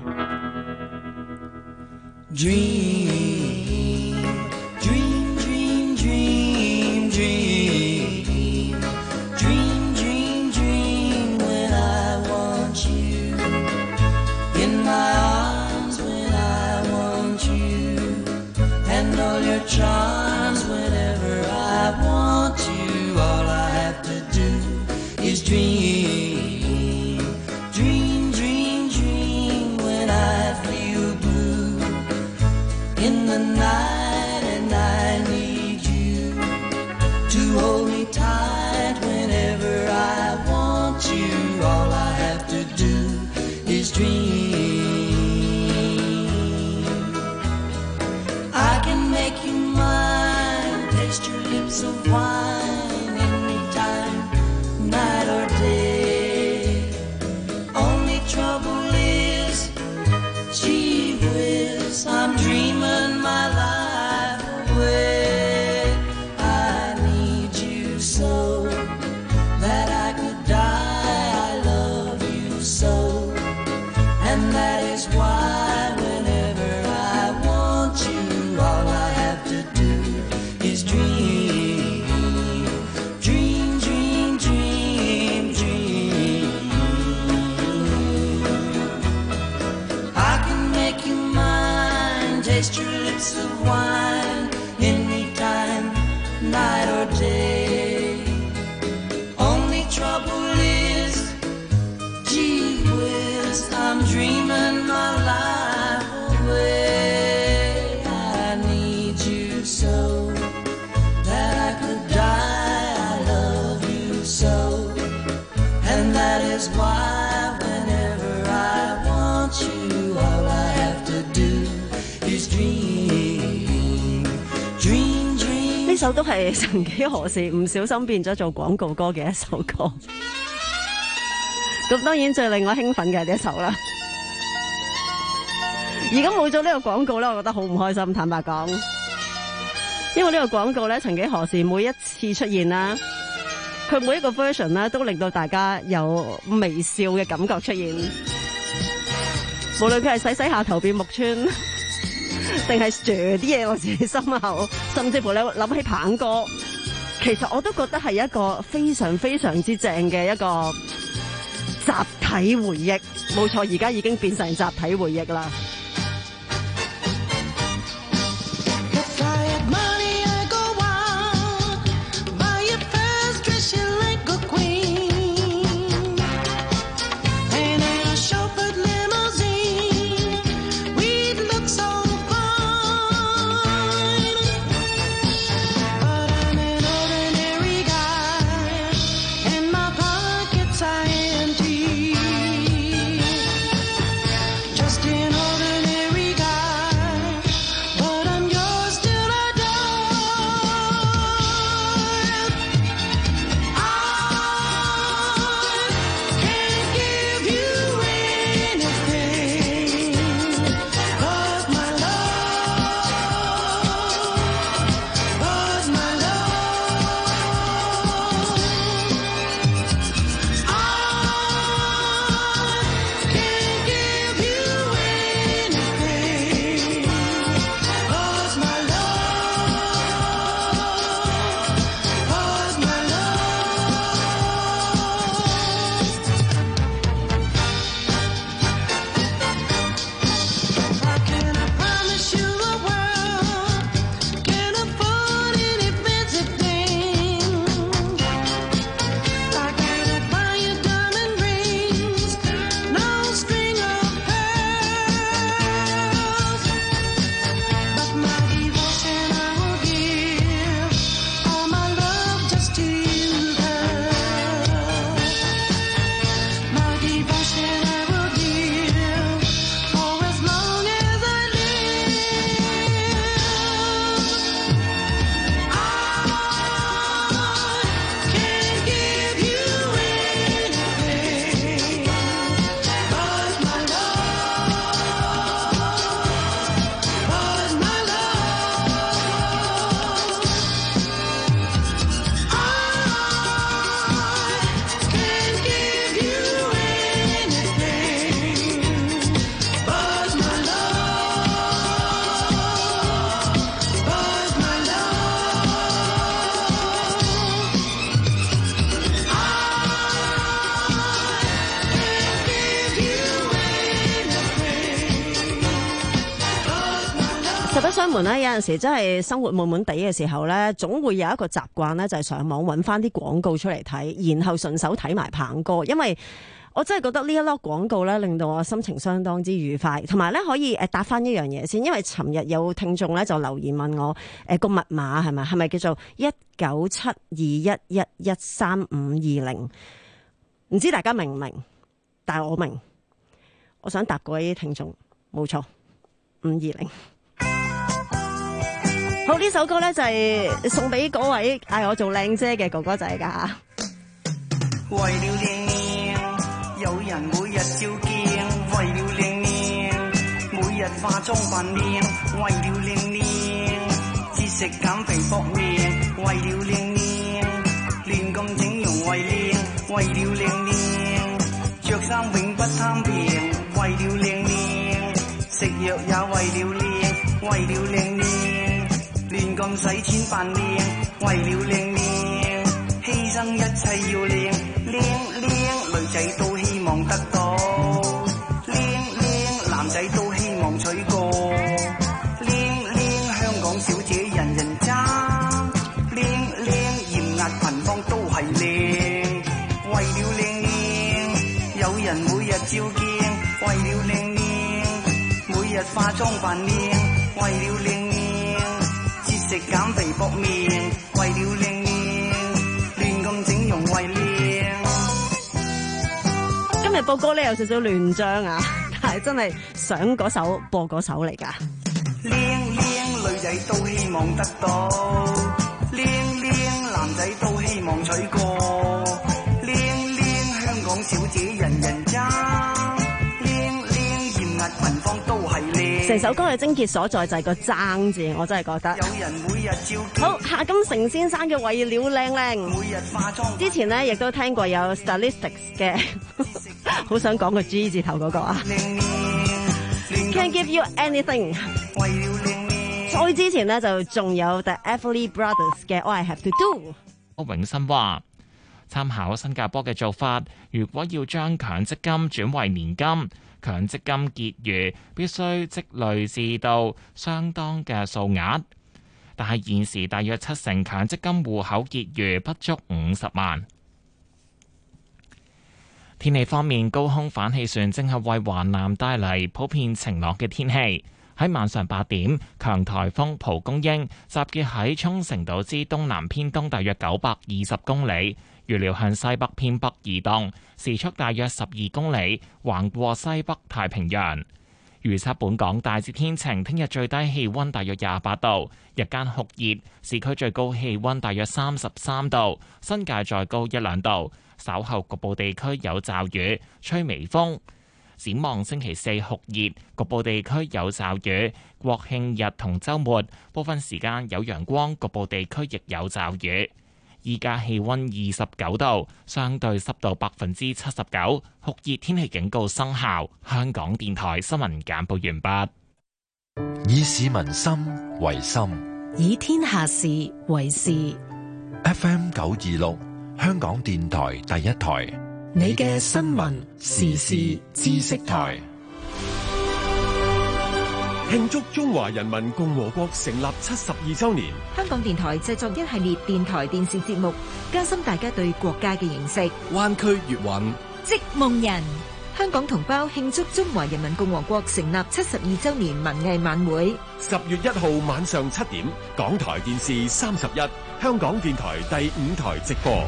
Dream, dream, dream, dream, dream, dream, dream, dream when I want you in my arms when I want you and all your charms whenever I want you. All I have to do is dream, dream, dream, dream when I feel blue in the night and I need you to hold me tight whenever I want you. All I have to do is dream. I can make you mine, taste your lips of wine anytime, night or day. Only trouble is, gee whiz, I'm dreaming my life away. I need you so that I could die. I love you so, and that is why whenever I want you, all I have to do is dream, dream, dream, dream, dream. I can make you mine, taste your lips of wine anytime, night or day. Only trouble is, gee whiz, I'm dreaming my life away. I need you so that I could die. I love you so, and that is why whenever I want you, all I have to do is dream, dream, dream. 呢首都係曾幾何時唔小心變咗做廣告歌嘅一首歌。咁當然最令我興奮嘅係呢一首啦。而家冇咗呢個廣告咧，我覺得好唔開心，坦白講。因為呢個廣告咧，曾幾何時每一次出現啦，佢每一個 version 咧都令到大家有微笑嘅感覺出現。無論佢係洗洗下頭變木村，定係嚼啲嘢我自己心口，甚至乎你諗起棒哥，其實我都覺得係一個非常非常之正嘅一個集體回憶。冇錯，而家已經變成集體回憶啦。 Just in order 商們咧有陣時真係生活悶悶地嘅時候咧，總會有一個習慣咧，就係上網揾翻啲廣告出嚟睇，然後順手睇埋棒歌，因為我真係覺得呢一粒廣告咧，令到我心情相當之愉快，同埋咧可以誒答翻一樣嘢先，因為尋日有聽眾咧就留言問我誒個密碼係咪係咪叫做一九七二一一一三五二零，唔知大家明唔明？但係我明，我想答嗰啲聽眾，冇錯，五二零。好，呢首歌咧就係送俾嗰位嗌我做靚姐嘅哥哥仔噶。 為了靚靚，有人每日照鏡；為了靚靚，每日化妝扮靚；為了靚靚，節食減肥搏命；為了靚靚，亂咁整容為靚；為了靚靚，着衫永不貪平；為了靚靚，食藥也為了靚；為了靚靚。亂咁使錢扮靚，為了靚靚，犧牲一切要靚，靚靚女仔都希望得到，靚靚男仔都希望娶過，靚靚香港小姐人人爭，靚靚嚴壓貧芳都係靚，為了靚靚，有人每日照鏡，為了靚靚，每日化妝扮靚，為了靚靚。食減肥搏命，為了靚靚，亂咁整容為靚。 今日播歌咧有少少亂章啊，但係真係想嗰首播嗰首嚟㗎。 靚靚女仔都希望得到，靚靚男仔都希望娶過，靚靚香港小姐人人爭，靚靚嚴壓貧芳都係靚。 成首歌嘅症結所在就係個爭字，我真係覺得。 有人每日照好，夏金城先生嘅為了靚靚， 每日化妝。 之前咧亦都聽過有 Stylistics 嘅，好想講個 G 字頭嗰個啊。Can't give you anything。 為了靚靚。 再之前咧就仲有 The Everly Brothers 嘅 All I Have to Do。 柯永新話：參考新加坡嘅做法，如果要將強積金轉為年金，強積金結餘必須積累至到相當嘅數額，但係現時大約七成強積金戶口結餘不足五十萬。天氣方面，高空反氣旋正係為華南帶嚟普遍晴朗嘅天氣。喺晚上八點，強颱風蒲公英集結喺沖繩島之東南偏東大約九百二十公里，預料向西北偏北移動，時速大約十二公里，橫過西北太平洋。預測本港大致天晴，聽日最低氣溫大約廿八度，日間酷熱，市區最高氣溫大約三十三度，新界再高一兩度。稍後局部地區有驟雨，吹微風。展望星期四酷熱，局部地區有驟雨。國慶日同週末部分時間有陽光，局部地區亦有驟雨。依家氣溫二十九度，相對濕度百分之七十九，酷熱天氣警告生效。香港電台新聞簡報完畢。 以市民心為心， 以天下事為事。 F M 九二六，香港電台第一台。 你嘅新聞時事知識台， 慶祝中華人民共和國成立七十二週年。 香港電台製作一系列電台電視節目，加深大家對國家嘅認識。 灣區粵韻， 織夢人，香港同胞慶祝中華人民共和國成立七十二週年文藝晚會。 十月一號晚上七點，港台電視三十一，香港電台第五台直播。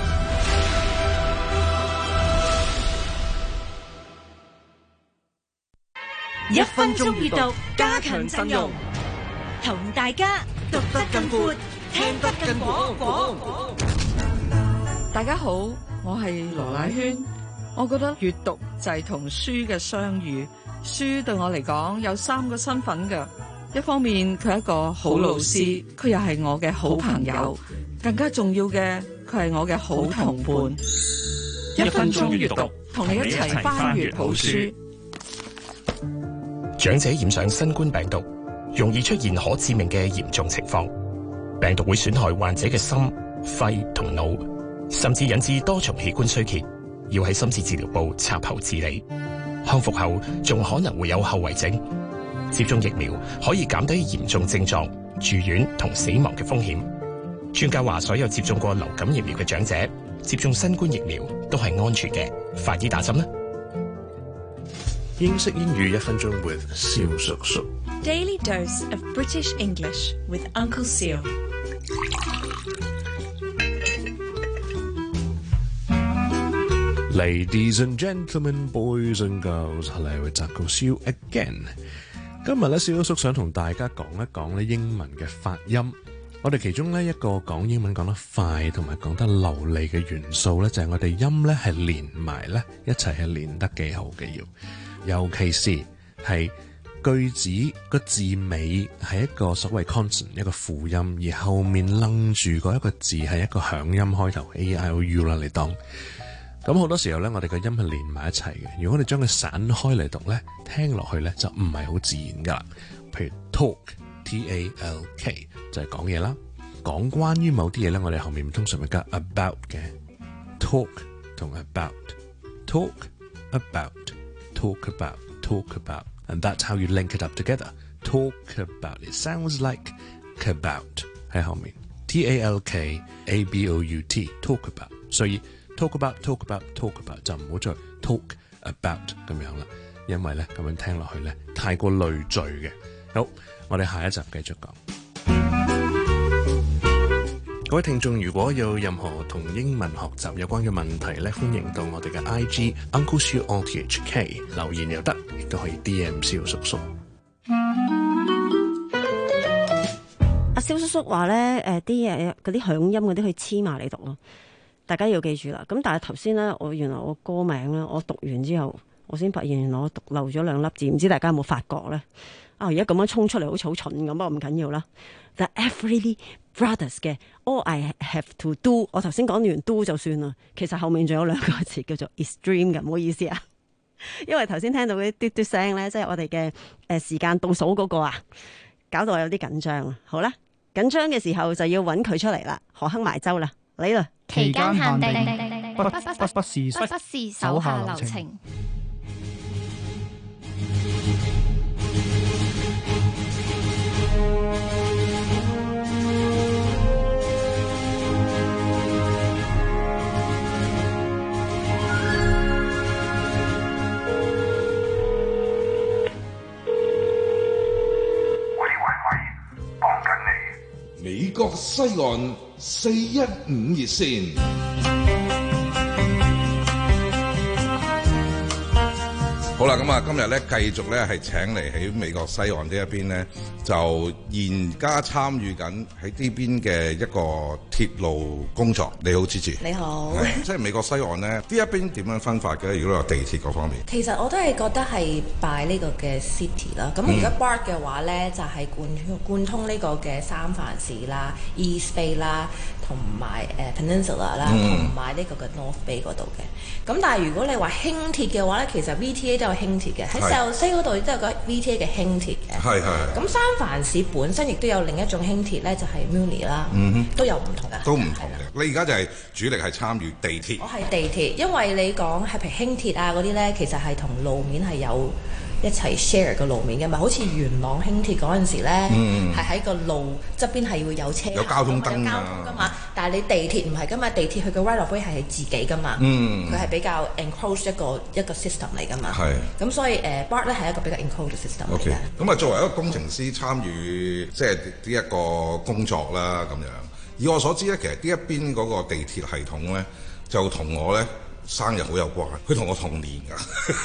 一分鐘閱讀，加強陣容，同大家讀得更闊，聽得更廣廣。 大家好，我係羅乃萱。我覺得閱讀就係同書嘅相遇。書對我嚟講有三個身份嘅，一方面佢係一個好老師，佢又係我嘅好朋友，更加重要嘅佢係我嘅好同伴。 一分鐘閱讀， 同你一齊翻閱好書。 長者染上新冠病毒，容易出現可致命嘅嚴重情況。病毒會損害患者嘅心、肺同腦，甚至引致多重器官衰竭，要喺深切治療部插喉治理。康復後仲可能會有後遺症。 接種疫苗可以減低嚴重症狀、住院同死亡嘅風險。專家話，所有接種過流感疫苗嘅長者接種新冠疫苗都係安全嘅，快啲打針啦！ 英式英語一分鐘 with 蕭叔叔。 Daily dose of British English with Uncle Seal。 Ladies and gentlemen, boys and girls, hello, it's Uncle Seal again。今日咧，蕭叔想同大家講一講咧英文嘅發音。我哋其中咧一個講英文講得快同埋講得流利嘅元素咧，就係我哋音咧係連埋咧一齊係連得幾好嘅要，尤其是係句子個字尾係一個所謂 consonant 一個輔音，而後面楞住嗰一個字係一個響音開頭 A I O U 啦，你當。咁好多時候咧，我哋個音係連埋一齊嘅。如果我哋將佢散開嚟讀咧，聽落去咧就唔係好自然噶啦。譬如 talk T A L K 就係講嘢啦，講關於某啲嘢咧，我哋後面通常會加 about 嘅 talk 同 about talk about talk about talk about and that's how you link it up together. Talk about it sounds like about 喺後面 T A L K A B O U T talk about， 所以talk about talk about talk about 就唔好再 talk about 咁樣啦，因為咧咁樣聽落去咧太過累贅嘅。好，我哋下一集繼續講。各位聽眾，如果有任何同英文學習有關嘅問題咧，歡迎到我哋嘅 I G Uncle Siu R T H K 留言又得，亦都可以 D M 蕭叔叔。 阿蕭叔叔話咧，誒啲嘢嗰啲響音嗰啲去黐埋嚟讀咯。大家要記住啦，咁但係頭先咧，我原來我歌名咧，我讀完之後，我先發現原來我讀漏咗兩粒字，唔知大家有冇發覺咧？啊，而家咁樣衝出嚟好似好蠢咁，不過唔緊要啦。The Everly Brothers 嘅 All I Have to Do， 我頭先講完 do 就算啦，其實後面仲有兩個字叫做 extreme 嘅，唔好意思啊，因為頭先聽到啲嘟嘟聲咧，即係我哋嘅誒時間倒數嗰個啊，搞到我有啲緊張啊。好啦，緊張嘅時候就要揾佢出嚟啦，河坑埋洲啦，嚟啦！ 期間限定，不不不不是不是手下留情。 美國西岸四一五熱線。好啦，咁啊，今日咧繼續咧係請嚟喺美國西岸呢一邊咧，就現家參與緊喺呢邊嘅一個鐵路工作。你好，Gigi。 你好。 即係美國西岸咧，呢一邊點樣分法嘅？如果有地鐵嗰方面， 其實我都係覺得係拜呢個嘅 city 啦。咁如果 B A R T 嘅話咧，就係、是、貫貫通呢個嘅三藩市啦、East Bay 啦，同埋誒 Peninsula 啦，同埋呢個嘅 North Bay 嗰度嘅。咁但係如果你話輕鐵嘅話咧，其實 V T A 都有輕鐵嘅，喺 South Sea 嗰度都有個 V T A 嘅輕鐵嘅。係係。咁三藩市本身亦都有另一種輕鐵咧，就係 Muni 啦，嗯、都有唔同嘅。 都唔同嘅。你而家就係主力係參與地鐵。 我係地鐵，因為你講係譬如輕鐵啊嗰啲咧，其實係同路面係有一齊 share 個路面嘅嘛，好似元朗輕鐵嗰陣時咧，係喺個路側邊係會有車， 有交通燈啊，有交通噶嘛。但係你地鐵唔係噶嘛，地鐵佢嘅 right of way 係自己噶嘛，佢、嗯、係比較 enclosed 一個一個 system 嚟噶嘛。係。咁所以誒 B A R T 咧係一個比較 enclosed system 嚟嘅。 咁啊，作為一個工程師參與即係呢一個工作啦，咁樣。以我所知咧，其實呢一邊嗰個地鐵系統咧，就同我咧生日好有關，佢同我同年㗎，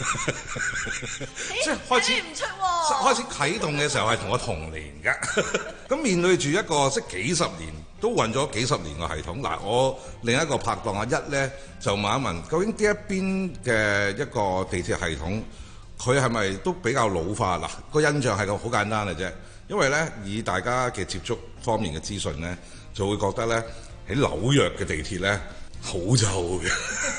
即係開始唔出喎，開始啟動嘅時候係同我同年㗎。咁面對住一個即係幾十年都運咗幾十年嘅系統，嗱，我另一個拍檔阿一咧就問一問，究竟呢一邊嘅一個地鐵系統，佢係咪都比較老化？嗱，個印象係個好簡單嘅啫，因為咧以大家嘅接觸方面嘅資訊咧，就會覺得咧喺紐約嘅地鐵咧。好臭嘅，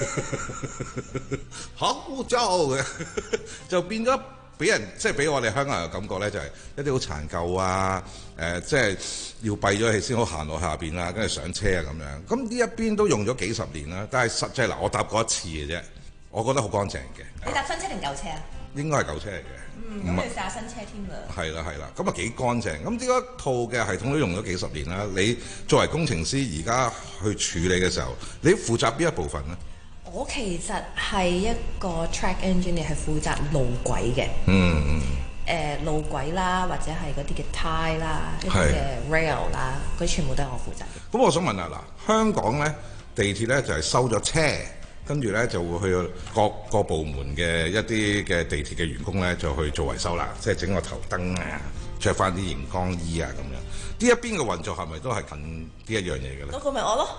好臭嘅，就變咗俾人即係俾我哋香港人嘅感覺咧，就係一啲好殘舊啊，誒、呃，即係要閉咗氣先好行落下邊啊，跟住上車啊咁樣。咁呢一邊都用咗幾十年啦，但係實際嗱，我搭過一次嘅啫，我覺得好乾淨嘅。 你搭新車定舊車啊？ 應該係舊車嚟嘅。 嗯，咁你試下新車添啦。 係啦係啦，咁啊幾乾淨。咁呢一套嘅系統都用咗幾十年啦。你作為工程師而家去處理嘅時候，你負責邊一部分呢？ 我其實係一個 track engineer，係負責路軌嘅。 嗯嗯。 誒、呃、路軌啦，或者係嗰啲嘅 tie 啦，一啲嘅 rail 啦，佢全部都係我負責嘅。 咁我想問下嗱，香港咧地鐵咧就係、是、收咗車，跟住咧就會去各個部門嘅一啲嘅地鐵嘅員工咧就去做維修啦，即係整個頭燈啊，着翻啲熒光衣啊咁樣。呢一邊嘅運作係咪都係近呢一樣嘢嘅咧？ 嗰個咪我咯。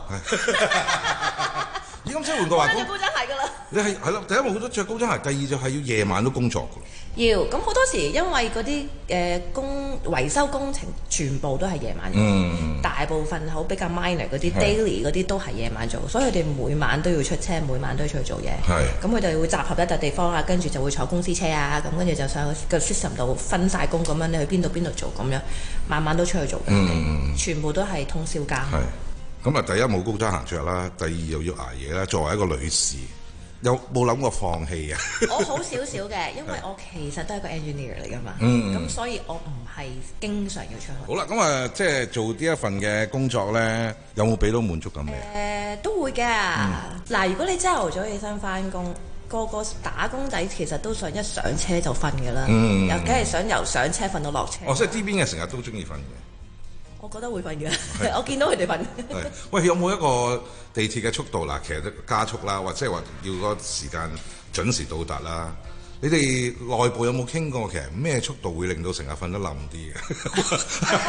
咦，咁即係換句話講， 着高踭鞋㗎啦。 你係係咯，第一冇得着高踭鞋，第二就係要夜晚都工作㗎。 要咁好多時，因為嗰啲誒工維修工程全部都係夜晚做， 嗯、 大部分好比較 minor 嗰啲 daily 嗰啲都係夜晚做，所以佢哋每晚都要出車，每晚都要出去做嘢。咁佢哋會集合一笪地方啊，跟住就會坐公司車啊，咁跟住就上個 system 度分晒工咁樣，你去邊度邊度做咁樣，晚晚都出去做嘅， 嗯、 全部都係通宵更。 咁啊，第一冇高踭鞋着啦，第二又要捱夜啦。作為一個女士，有冇諗過放棄啊？ 我好少少嘅，因為我其實都係個 engineer 嚟㗎嘛。 嗯咁所以我唔係經常要出去。 好啦，咁啊，即係做呢一份嘅工作咧，有冇俾到滿足感你？誒、 呃，都會嘅。嗱、嗯，如果你朝頭早起身翻工，個個打工仔其實都想一上車就瞓㗎啦。嗯。又梗係想由上車瞓到落車。 哦，即係呢邊嘅成日都中意瞓嘅。 我覺得會瞓嘅，我見到佢哋瞓。 喂，有冇一個地鐵嘅速度嗱？其實都加速啦，或者係話要個時間準時到達啦。你哋內部有冇傾過其實咩速度會令到成日瞓得冧啲嘅？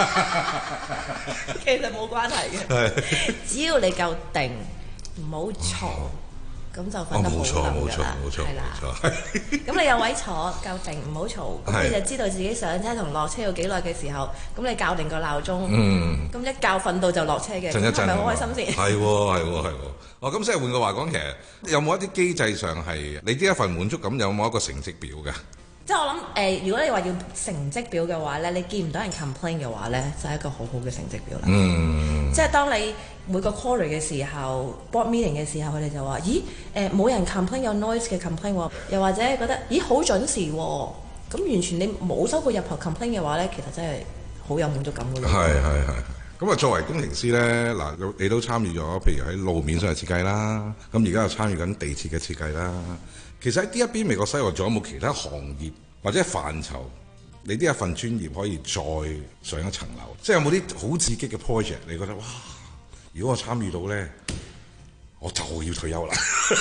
其實冇關係嘅，只要你夠定，唔好嘈。咁就瞓得好冧㗎啦，係啦。咁你有位坐，夠定，唔好嘈。咁你就知道自己上車同落車要幾耐嘅時候，咁你校定個鬧鐘。嗯。咁一覺瞓到就落車嘅，係咪好開心先？ 係喎，係喎，係喎。哦，咁即係換句話講，其實有冇一啲機制上係你呢一份滿足感有冇一個成績表㗎？ 即係我諗誒、呃，如果你話要成績表嘅話咧，你見唔到人 complain 嘅話咧，就係、是、一個好好嘅成績表啦。嗯。即係當你每個 quarter 嘅時候 board meeting 嘅時候，佢哋就話：咦誒，冇、呃、人 complain 有 noise 嘅 complain 喎，又或者覺得咦好準時喎，咁完全你冇收過任何 complain 嘅話咧，其實真係好有滿足感㗎咯。係係係。咁啊，作為工程師咧，嗱，你都參與咗，譬如喺路面上嘅設計啦，咁而家又參與緊地鐵嘅設計啦。其實喺呢一邊美國西岸仲有冇其他行業或者範疇，你呢一份專業可以再上一層樓？即係有冇啲好刺激嘅 project？你覺得哇，如果我參與到咧，我就要退休啦。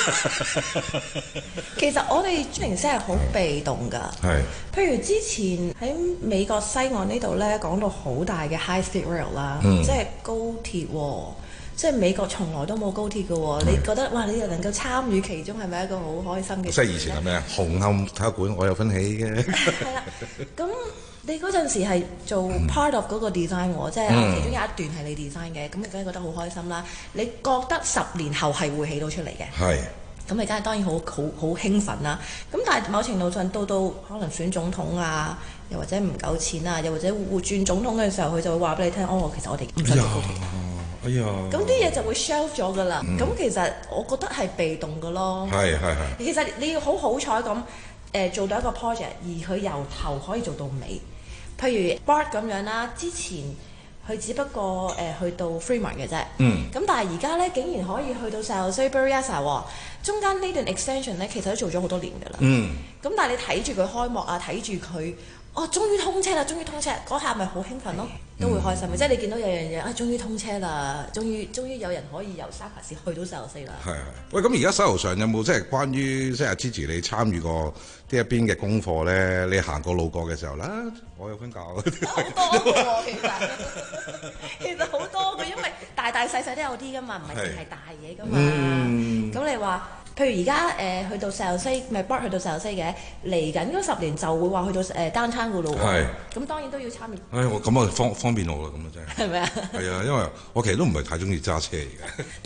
其實我哋工程師係好被動㗎。係。譬如之前喺美國西岸呢度咧，講到好大嘅 high speed rail 啦、嗯，即係高鐵喎、哦。即係美國從來都冇高鐵嘅喎、哦，你覺得哇？你又能夠參與其中，係咪一個好開心嘅事？ 即係以前係咩啊？紅磡體育館我有份起嘅。係啦， 咁你嗰陣時係做 part of 嗰個 design 喎、嗯，即係其中有一段係你 design 嘅，咁你梗係覺得好開心啦。你覺得十年後係會起到出嚟嘅？係。咁你梗係當然好好好興奮啦。咁但係某程度上到到可能選總統啊，又或者唔夠錢啊，又或者換轉總統嘅時候，佢就會話俾你聽：哦，其實我哋唔想做高鐵。哎呀！咁啲嘢就會 shelf 咗㗎啦。咁、嗯、其實我覺得係被動㗎咯。係係係。其實你要好好彩咁誒做到一個 project，而佢由頭可以做到尾。譬如 B A R T 咁樣啦，之前佢只不過誒、呃、去到 Fremont 嘅啫。嗯。咁但係而家咧，竟然可以去到 San Jose Berryessa 喎。中間呢段 extension 咧，其實都做咗好多年㗎啦。嗯。咁但係你睇住佢開幕啊，睇住佢。哦，終於通車啦！終於通車，嗰下咪好興奮咯，都會開心嘅。嗯、即係你見到有樣嘢啊，終於通車啦！終於終於有人可以由三藩市去到西澳西啦。係係。喂，咁而家手頭上有冇即係關於即係阿 Gigi 你參與過呢一邊嘅功課咧？你行過路過嘅時候啦，我有分教。好多嘅喎，其實其實好多嘅，因為大大細細都有啲噶嘛，唔係淨係大嘢噶嘛。咁、嗯、你話？譬如而家誒去到 San Jose，咪 B A R T 去到 San Jose嘅，嚟緊嗰十年就會話去到誒 downtown 嘅咯喎。係。咁當然都要參與。唉，我咁啊方方便我啦，咁啊真係。係咪啊？係啊，因為我其實都唔係太中意揸車嘅。都幾好，十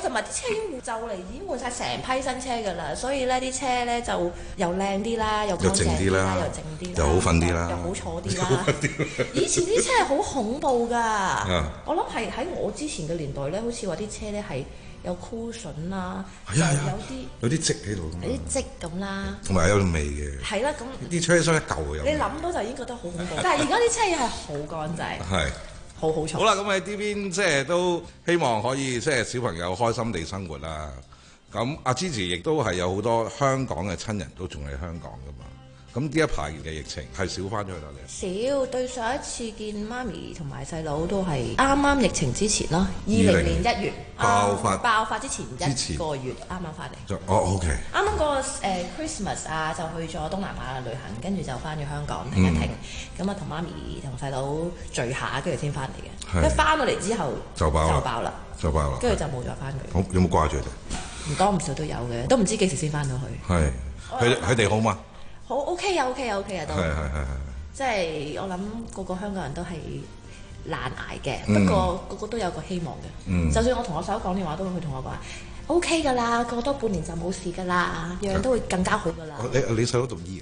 同埋啲車已經就嚟已經換晒成批新車㗎啦，所以咧啲車咧就又靚啲啦，又乾淨啲啦，又靜啲啦， 又好瞓啲啦， 又好坐啲啦。以前啲車係好恐怖㗎，我諗係喺我之前嘅年代咧，好似話啲車咧係有 cushion 啦，有啲有啲積喺度， 有啲積咁啦， 同埋有陣味嘅。 係啦，咁啲車廂一嚿嘅， 你諗到就已經覺得好恐怖。但係而家啲車嘢係好乾淨， 係好好坐。 好啦，咁喺呢邊即係都希望可以即係小朋友開心地生活啦。咁阿 Gigi 亦都係有好多香港嘅親人都仲喺香港㗎嘛。咁呢一排嘅疫情係少翻咗啦，你少對上一次見媽咪同埋細佬都係啱啱疫情之前咯，二零年一月爆發爆發之前一個月啱啱翻嚟。 哦 OK。 啱啱嗰個誒 Christmas 啊，就去咗東南亞旅行，跟住就翻咗香港停一停，咁啊同媽咪同細佬聚下，跟住先翻嚟嘅。一翻到嚟之後就爆就爆啦， 就爆啦， 跟住就冇再翻佢。 好，有冇掛住佢哋？ 唔多唔少都有嘅，都唔知幾時先翻到去。 係，佢佢哋好嘛？ 好 OK 啊 OK 啊 OK 啊都， 係係係係， 即係我諗個個香港人都係難捱嘅，嗯、不過個個都有個希望嘅。嗯、就算我同我細佬講電話，都會佢同我講 OK 㗎啦，過多半年就冇事㗎啦，樣樣都會更加好㗎啦。 你你細佬讀醫㗎？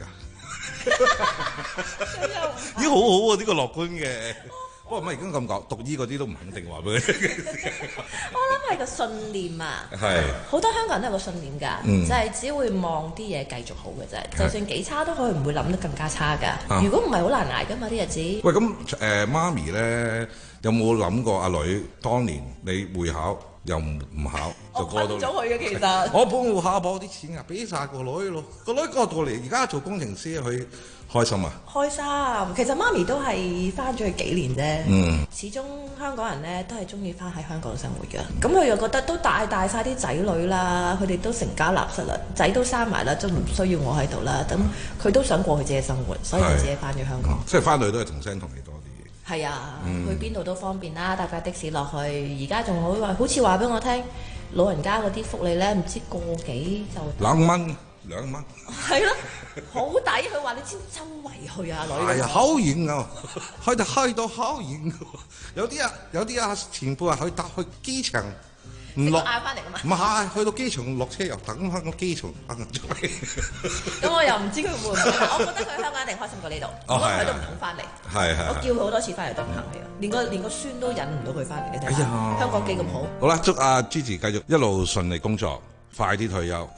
咦好好喎，呢個樂觀嘅。不過唔係而家咁講，讀醫嗰啲都唔肯定話俾佢聽。 我諗係個信念啊， 係好多香港人都有個信念㗎，嗯、就係只會望啲嘢繼續好嘅啫。就算幾差都可以唔會諗得更加差㗎。啊、如果唔係好難捱㗎嘛啲日子。 喂，咁誒、呃、媽咪咧有冇諗過阿女當年你會考又唔唔考就過到？ 我咗佢嘅其實。 我幫會考攞啲錢啊，俾晒個女咯。個女過到嚟而家做工程師，佢開心啊？開心，其實媽咪都係翻咗去幾年啫。 嗯， 始終香港人咧都係中意翻喺香港生活嘅。咁佢又覺得都帶大晒啲仔女啦，佢哋都成家立室啦，仔都生埋啦，都唔需要我喺度啦。咁佢都想過佢自己嘅生活，所以就自己翻咗香港。 嗯、即係翻去都係同聲同氣多啲。 係啊，嗯、去邊度都方便啦，搭架的士落去。而家仲好話，好似話俾我聽，老人家嗰啲福利咧，唔知個幾就兩蚊。兩蚊， 係咯，好抵。佢話你知周圍去啊，女。 係啊，好遠啊，去到去到好遠。有啲啊，有啲啊，前輩啊，去搭去機場唔落嗌翻嚟㗎嘛。 唔係，去到機場落車又等翻個機場等咗嚟。 咁我又唔知佢會唔會，我覺得佢喺香港一定開心過呢度。如果佢都唔肯翻嚟， 係係。 我叫佢好多次翻嚟都唔肯嚟啊，連個連個孫都引唔到佢翻嚟。你睇下，香港幾咁好。 好啦，祝阿 Gigi 繼續一路順利工作。快啲退休。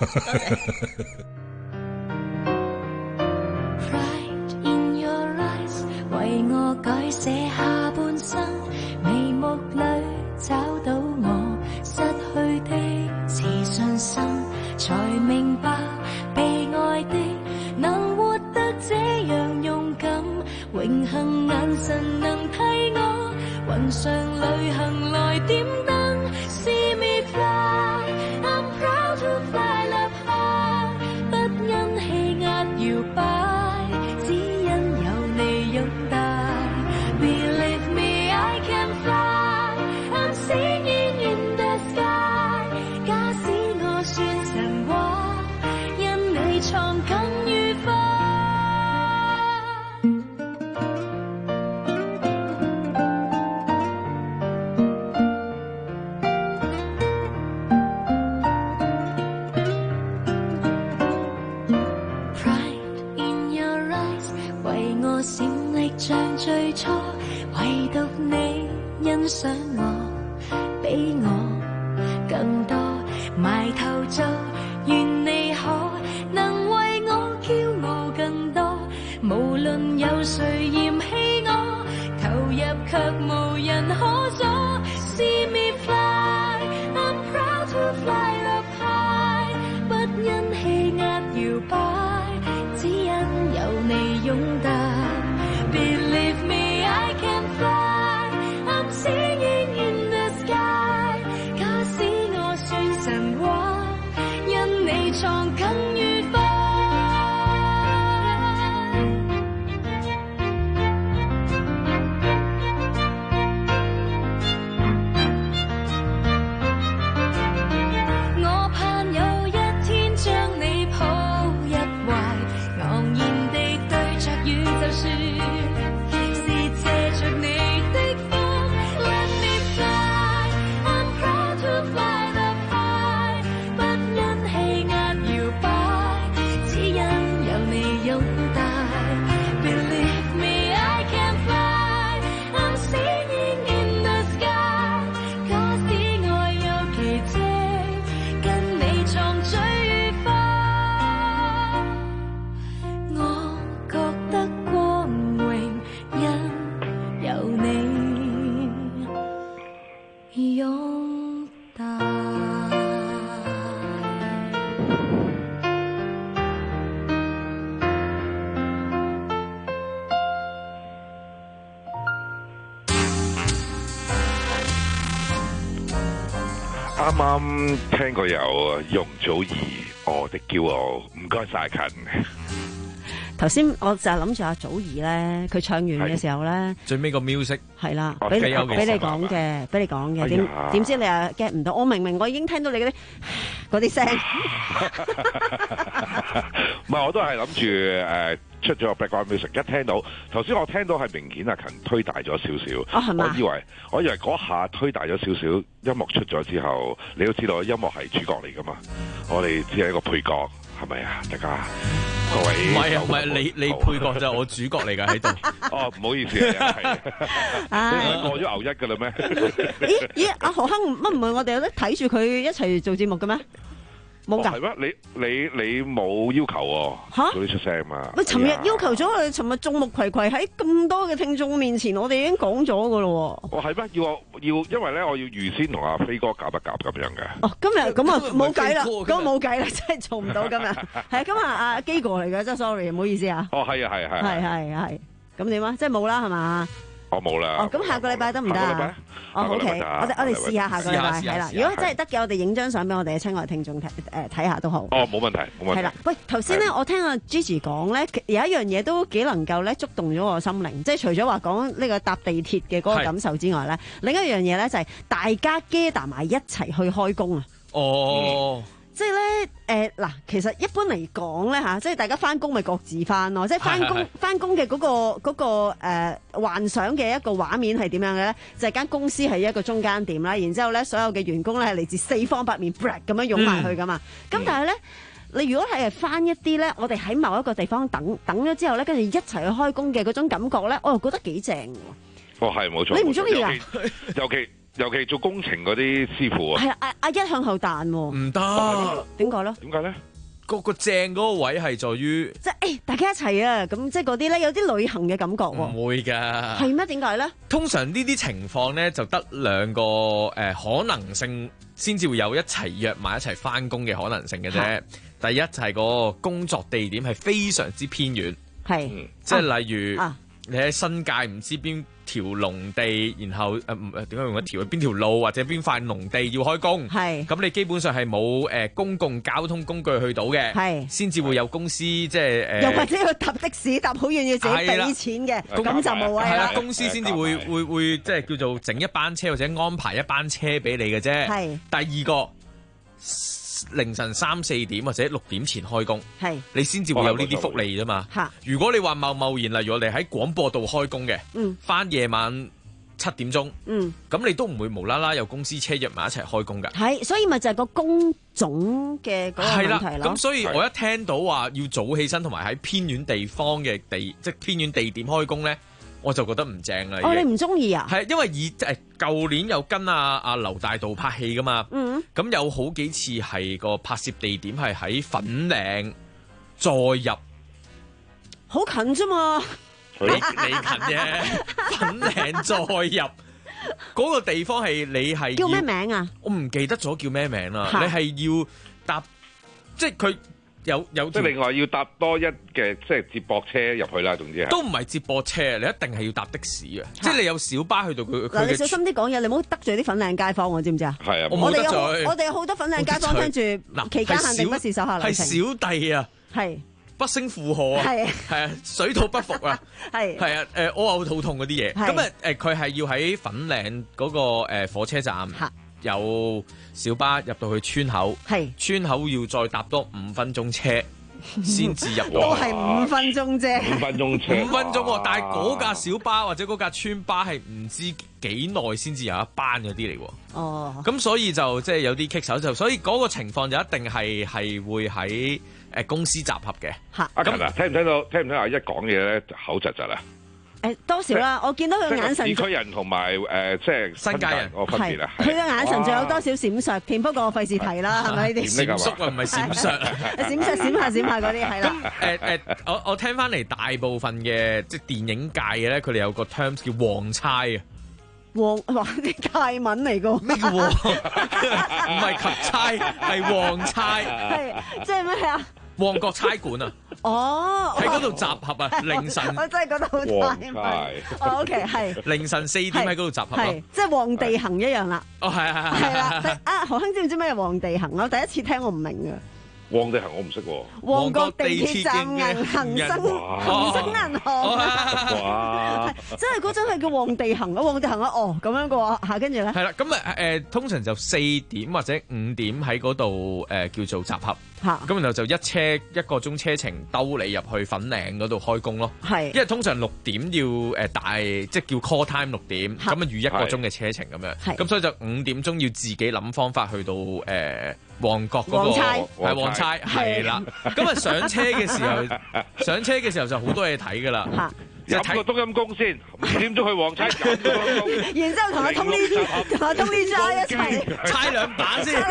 Pride in your eyes， 為我改寫下半生，眉目裏找到我失去的自信心，才明白被愛的能活得這樣勇敢，榮幸眼神能替我雲上旅行來點燈 ，See me fly。I'm proud to fly up high， 不因氣壓搖擺，只因有你擁戴。Believe me, I can fly。I'm singing in the sky。假使我算神話，因你創更愉快。閃力像最初，唯獨你欣賞我，比我更多。埋頭做，願你可能為我驕傲更多。無論有誰嫌棄我，投入卻無人可阻。See me fly， I'm proud to fly up high， 不因氣壓搖擺，只因有你擁戴。Believe me, I can fly. I'm singing in the sky. 假使我算神話，因你創更愉快。我盼有一天將你抱入懷，昂然地對着宇宙說。着你的風 ，Let me fly，I'm proud to fly the 啱啱聽過有容祖兒我的驕傲，唔該晒近。 頭先我就係諗住阿祖兒咧，佢唱完嘅時候咧， 最尾個 music 係啦，俾你俾你講嘅，俾你講嘅，點點知你又 get 唔到？我明明我已經聽到你嗰啲嗰啲聲， 唔係我都係諗住誒出咗個 background music，一聽到頭先我聽到係明顯阿勤推大咗少少， 哦係嘛？ 我以為我以為嗰下推大咗少少，音樂出咗之後，你都知道音樂係主角嚟噶嘛，我哋只係一個配角。係咪啊？大家各位唔係啊，唔係你你配角就係我主角嚟㗎喺度。 哦，唔好意思啊，係你唔係過咗牛一㗎啦咩？ 咦咦，阿何亨乜唔係我哋有得睇住佢一齊做節目嘅咩？冇㗎。 係咩？你你你冇要求喎？ 嚇！ 早啲出聲嘛。 喂，尋日要求咗我哋，尋日眾目睽睽喺咁多嘅聽眾面前，我哋已經講咗㗎咯喎。 哦，係咩？要我要，因為咧，我要預先同阿飛哥夾一夾咁樣嘅。 哦，今日咁啊冇計啦，咁冇計啦，真係做唔到今日。係今日阿基哥嚟嘅，真係 sorry，唔好意思啊。 哦，係啊，係係係係係。咁點啊？即係冇啦，係嘛？ 我冇啦。 哦，咁下個禮拜得唔得啊？哦 ，OK，我哋我哋試下下個禮拜係啦。如果真係得嘅，我哋影張相俾我哋嘅親愛聽眾睇誒睇下都好。 哦，冇問題，冇問題。 係啦，喂，頭先咧，我聽阿 Gigi 講咧，有一樣嘢都幾能夠咧觸動咗我心靈，即係除咗話講呢個搭地鐵嘅嗰個感受之外咧，另一樣嘢咧就係大家 gather 埋一齊去開工啊！ 哦。 即係咧，誒、呃、嗱，其實一般嚟講咧嚇，即係大家翻工咪各自翻咯，即係翻工翻工嘅嗰個嗰、嗰個呃、幻想嘅一個畫面係點樣嘅咧？就係、係、間公司係一個中間點啦，然之後咧所有嘅員工咧係嚟自四方八面 break 咁樣湧埋去噶嘛。咁、嗯、但係咧，你如果係翻一啲咧，我哋喺某一個地方等等咗之後咧，跟住一齊去開工嘅嗰種感覺咧，我又覺得幾正喎。 哦，係冇錯。 你唔中意啊？ 尤其。尤其做工程嗰啲師傅啊， 係啊，阿阿一向後彈喎， 唔得， 點解咧？ 點解咧？ 個個正嗰個位係在於， 即係誒，大家一齊啊，咁即係嗰啲咧有啲旅行嘅感覺喎。 唔會㗎， 係咩？點解咧？ 通常呢啲情況咧就得兩個誒、呃、可能性，先至會有一齊約埋一齊翻工嘅可能性嘅啫。第一就係個工作地點係非常之偏遠， 係、 嗯，即係例如、 啊、 你喺新界唔知邊條農地，然後誒唔誒點解用一條？邊條路或者邊塊農地要開工？係咁，你基本上係冇誒公共交通工具去到嘅，係先至會有公司即係誒。又或者要搭的士搭好遠要自己俾錢嘅，咁就冇謂啦。係啦，公司先至會會會即係叫做整一班車或者安排一班車俾你嘅啫。係第二個凌晨三四點或者六點前開工，係你先至會有呢啲福利啫嘛。嚇！如果你話貿貿然，例如我哋喺廣播道開工嘅，嗯，翻夜晚七點鐘，嗯，咁你都唔會無啦啦有公司車約埋一齊開工㗎。係，所以咪就係個工種嘅嗰個問題咯。咁所以我一聽到話要早起身同埋喺偏遠地方嘅地，即係偏遠地點開工咧，我就覺得唔正啦。哦，你唔中意啊？係因為以誒舊年有跟阿阿劉大道拍戲噶嘛，嗯，咁有好幾次係個拍攝地點係喺粉嶺再入，好近啫嘛，你你近啫，粉嶺再入嗰個地方係你係叫咩名啊？我唔記得咗叫咩名啦。你係要搭，即係佢。有有即係另外要搭多一嘅即係接駁車入去啦，總之係都唔係接駁車，你一定係要搭的士嘅，即係你有小巴去到佢。嗱，你小心啲講嘢，你唔好得罪啲粉嶺街坊，我知唔知啊？係啊，我哋有我哋有好多粉嶺街坊聽住，嗱，期間限定不是手下留情。係小弟啊，係不勝負荷啊，係係啊，水土不服啊，係係啊，誒屙嘔肚痛嗰啲嘢，咁啊誒佢係要喺粉嶺嗰個誒火車站。有小巴入到去村口，係村口要再搭多五分鐘車先至入到。都係五分鐘啫，五分鐘車，五分鐘喎。但係嗰架小巴或者嗰架村巴係唔知幾耐先至有一班嗰啲嚟喎。哦，咁所以就即係有啲棘手，就所以嗰個情況就一定係係會喺誒公司集合嘅。嚇，阿琴啊，聽唔聽到？聽唔聽到？一講嘢咧口窒窒啊！誒多少啦，我見到佢嘅眼神。市區人同埋誒即係新界人個分別啦。佢嘅眼神仲有多少閃爍添？不過我費事提啦，係咪呢啲？閃縮啊，唔係閃爍。閃爍閃下閃下嗰啲係啦。咁誒誒，我我聽翻嚟大部分嘅即係電影界嘅咧，佢哋有個 terms 叫黃差啊。黃哇啲泰文嚟㗎。咩叫黃？唔係及差，係黃差。係即係咩啊？ 旺角差館啊！ 哦， 喺嗰度集合啊！凌晨， 我真係覺得好大咪。哦，OK， 係凌晨四點喺嗰度集合咯， 即係旺地行一樣啦。 哦，係係係係啦。啊，何亨知唔知咩係旺地行？我第一次聽，我唔明㗎。 旺地行我唔識喎。 旺角地鐵站銀恒生恒生銀行。 哇！ 真係嗰陣係叫旺地行啊！旺地行啊！哦，咁樣嘅喎嚇，跟住咧。 係啦，咁啊誒，通常就四點或者五點喺嗰度誒叫做集合。咁然後就一車一個鐘車程兜你入去粉嶺嗰度開工咯。係，因為通常六點要誒大，即係叫 call time 六點，咁啊預一個鐘嘅車程咁樣。咁所以就五點鐘要自己諗方法去到誒旺角嗰個係旺差係啦。咁啊上車嘅時候，上車嘅時候就好多嘢睇㗎啦。 飲個冬陰功先，五點鐘去旺差飲個冬陰功， 然之後同阿通呢同阿通呢揸一齊猜兩把先。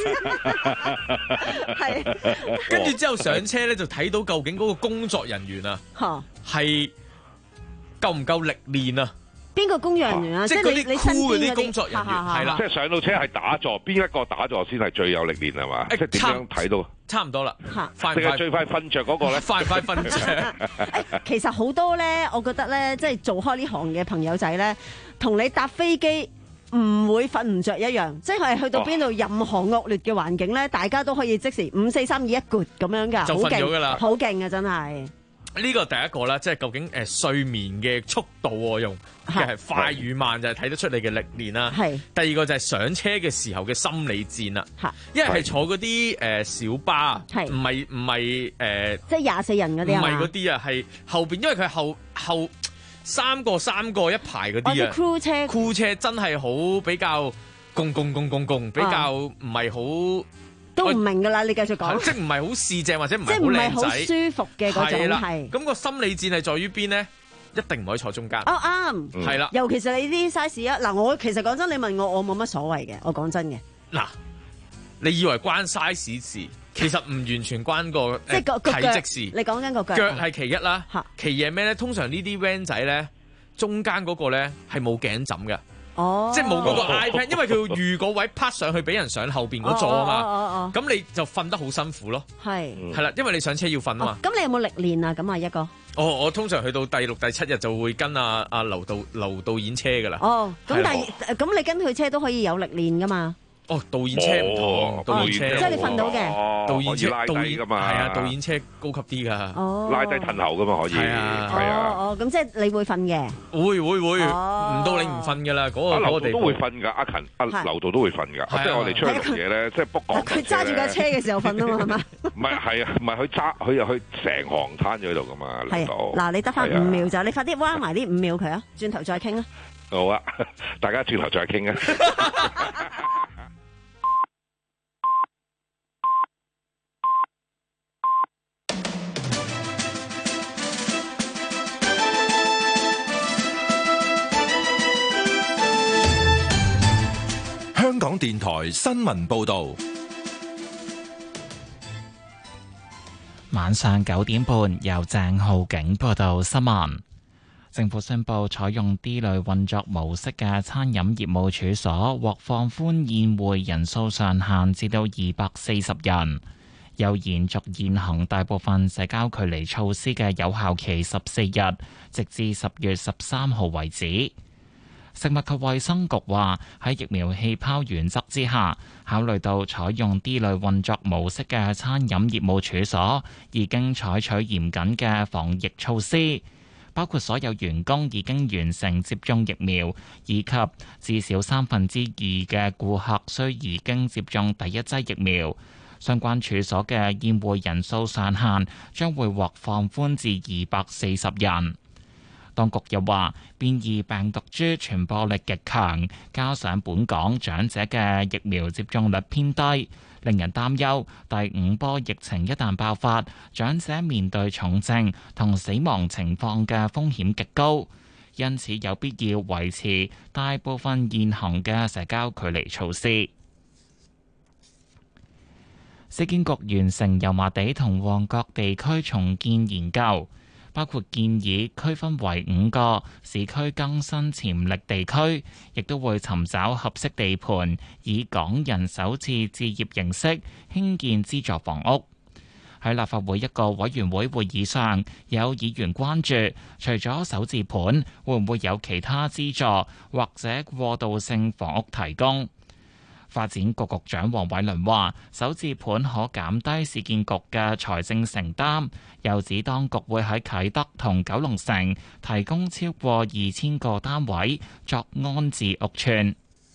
係。跟住之後上車咧，就睇到究竟嗰個工作人員啊，係夠唔夠歷練啊？ 邊個工作人員啊？ 即係嗰啲酷嗰啲工作人員，係啦。 即係上到車係打坐，邊一個打坐先係最有歷練係嘛？即係點樣睇到？ 差唔多啦， 快唔快最快瞓着嗰個咧？ 快唔快瞓着？ 其實好多咧，我覺得咧，即係做開呢行嘅朋友仔咧，同你搭飛機唔會瞓唔着一樣，即係去到邊度任何惡劣嘅環境咧，大家都可以即時五四三二一咕咁樣㗎， 就瞓咗㗎啦， 好勁啊！真係。 呢個第一個啦，即係究竟誒睡眠嘅速度我用嘅係快與慢，就係睇得出你嘅歷練啦。係。第二個就係上車嘅時候嘅心理戰啦。嚇。因為係坐嗰啲誒小巴，唔係唔係誒， 即係廿四人嗰啲啊。 唔係嗰啲啊，係後邊，因為佢係後後三個三個一排嗰啲啊。 crew 車。 crew 車真係好比較共共共共共，比較唔係好。 都唔明㗎啦，你繼續講。 即係唔係好市正或者唔係好靚仔， 即係唔係好舒服嘅嗰種係。 咁個心理戰係在於邊咧？一定唔可以坐中間。 哦啱， 係啦。 尤其是你啲 size 啊，嗱我其實講真，你問我我冇乜所謂嘅，我講真嘅。 嗱，你以為關 size 事，其實唔完全關個即係個體積事。 你講緊個腳。 腳係其一啦，其二係咩咧？通常呢啲 van 仔咧，中間嗰個咧係冇頸枕嘅。哦，即係冇嗰個 iPad， 因為佢要預嗰位拍上去俾人上後邊嗰座啊嘛，咁你就瞓得好辛苦咯。係係啦，因為你上車要瞓啊嘛。 咁你有冇歷練啊？咁啊一個。 哦，我通常去到第六、第七日就會跟阿阿劉導劉導演車噶啦。 哦，咁第咁你跟佢車都可以有歷練噶嘛？ 哦，導演車唔同，導演車即係你瞓到嘅。 導演車拉低噶嘛？ 係啊，導演車高級啲噶。 哦， 拉低褪後噶嘛可以。係啊， 係啊。 哦，咁即係你會瞓嘅。 會會會，唔到你唔瞓噶啦。嗰個劉導都會瞓㗎，阿勤阿劉導都會瞓㗎。即係我哋出去做嘢咧，即係 book 港。 佢揸住架車嘅時候瞓啊嘛，係嘛？ 唔係係啊，唔係佢揸佢又去成行攤咗喺度㗎嘛。 係嗱，你得翻五秒就，你快啲彎埋啲五秒佢啊，轉頭再傾啊。 好啊，大家轉頭再傾啊。 香港電台新聞報道， 晚上九點半由鄭浩景報道新聞。政府宣布採用 D 類運作模式嘅餐飲業務處所獲放寬宴會人數上限至到二百四十人，又延續現行大部分社交距離措施嘅有效期十四日，直至十月十三號為止。食物及衛生局話，喺疫苗氣泡原則之下，考慮到採用 D 類運作模式嘅餐飲業務處所已經採取嚴謹嘅防疫措施，包括所有員工已經完成接種疫苗，以及至少三分之二嘅顧客需已經接種第一劑疫苗。相關處所嘅宴會人數上限將會獲放寬至二百四十人。當局又話，變異病毒株傳播力極強，加上本港長者嘅疫苗接種率偏低，令人擔憂第五波疫情一旦爆發，長者面對重症同死亡情況嘅風險極高，因此有必要維持大部分現行嘅社交距離措施。市建局完成油麻地同旺角地區重建研究，包括建議區分為五個市區更新潛力地區，亦都會尋找合適地盤，以港人首次置業形式興建資助房屋。 喺立法會一個委員會會議上，有議員關注，除咗首置盤，會唔會有其他資助或者過渡性房屋提供？發展局局長黃偉綸話：首置盤可減低市建局嘅財政承擔，又指當局會喺啟德同九龍城提供超過二千個單位作安置屋邨。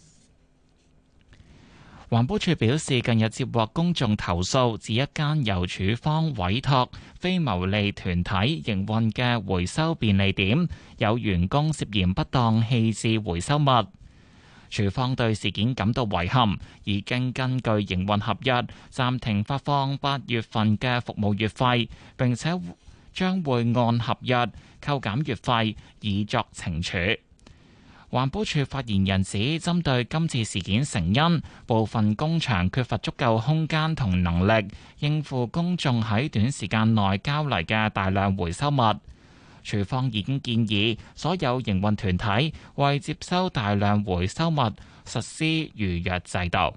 環保署表示，近日接獲公眾投訴，指一間由署方委託非牟利團體營運嘅回收便利點，有員工涉嫌不當棄置回收物。署方對事件感到遺憾，已經根據營運合約暫停發放八月份嘅服務月費，並且將會按合約扣減月費，以作懲處。環保署發言人指，針對今次事件成因，部分工場缺乏足夠空間同能力應付公眾喺短時間內交嚟嘅大量回收物。署方已經建議所有營運團體為接收大量回收物實施預約制度。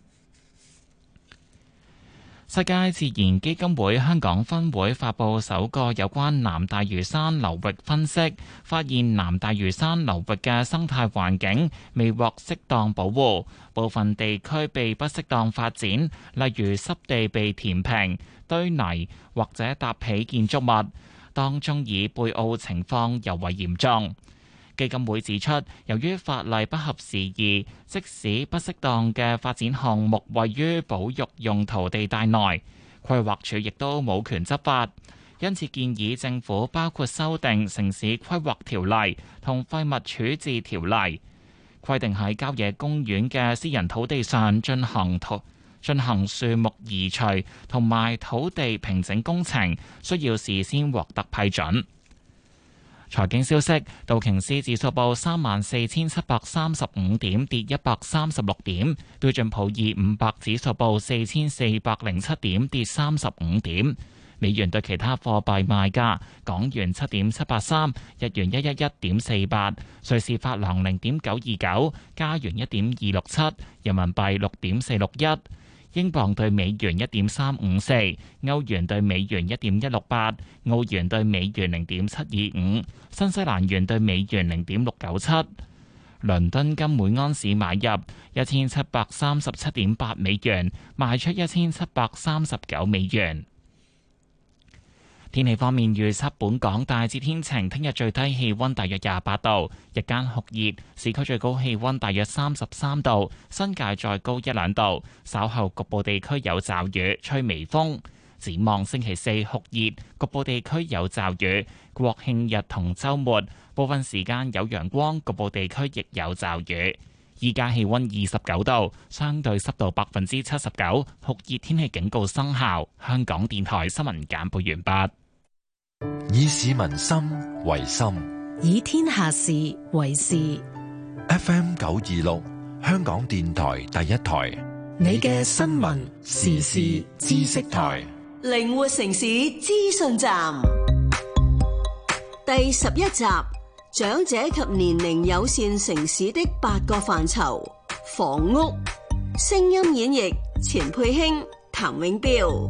世界自然基金會香港分會發布首個有關南大嶼山流域分析，發現南大嶼山流域嘅生態環境未獲適當保護，部分地區被不適當發展，例如濕地被填平、堆泥或者搭起建築物，當中以貝澳情況尤為嚴重。基金會指出，由於法例不合時宜，即使不適當嘅發展項目位於保育用途地帶內，規劃署亦都冇權執法，因此建議政府包括修訂城市規劃條例同廢物處置條例，規定喺郊野公園嘅私人土地上進行土進行樹木移除同埋土地平整工程，需要事先獲得批准。財經消息，道瓊斯指數報三萬四千七百三十五點，跌一百三十六點；標準普爾五百指數報四千四百零七點，跌三十五點。美元對其他貨幣賣價：港元七點七八三，日元一一一點四八，瑞士法郎零點九二九，加元一點二六七，人民幣六點四六一。英鎊對美元一點三五四，歐元對美元一點一六八，澳元對美元零點七二五，新西蘭元對美元零點六九七。倫敦金每安士買入一千七百三十七點八美元，賣出一千七百三十九美元。天氣方面預測，本港大致天晴，聽日最低氣溫大約廿八度，日間酷熱，市區最高氣溫大約三十三度，新界再高一兩度。稍後局部地區有驟雨，吹微風。展望星期四酷熱，局部地區有驟雨。國慶日同週末部分時間有陽光，局部地區亦有驟雨。依家氣溫二十九度，相對濕度百分之七十九，酷熱天氣警告生效。香港電台新聞簡報完畢。 以市民心為心， 以天下事為事。 F M 九二六，香港電台第一台， 你嘅新聞時事知識台， 靈活城市資訊站，第十一集：長者及年齡友善城市的八個範疇。房屋，聲音演繹：錢佩卿、譚永標。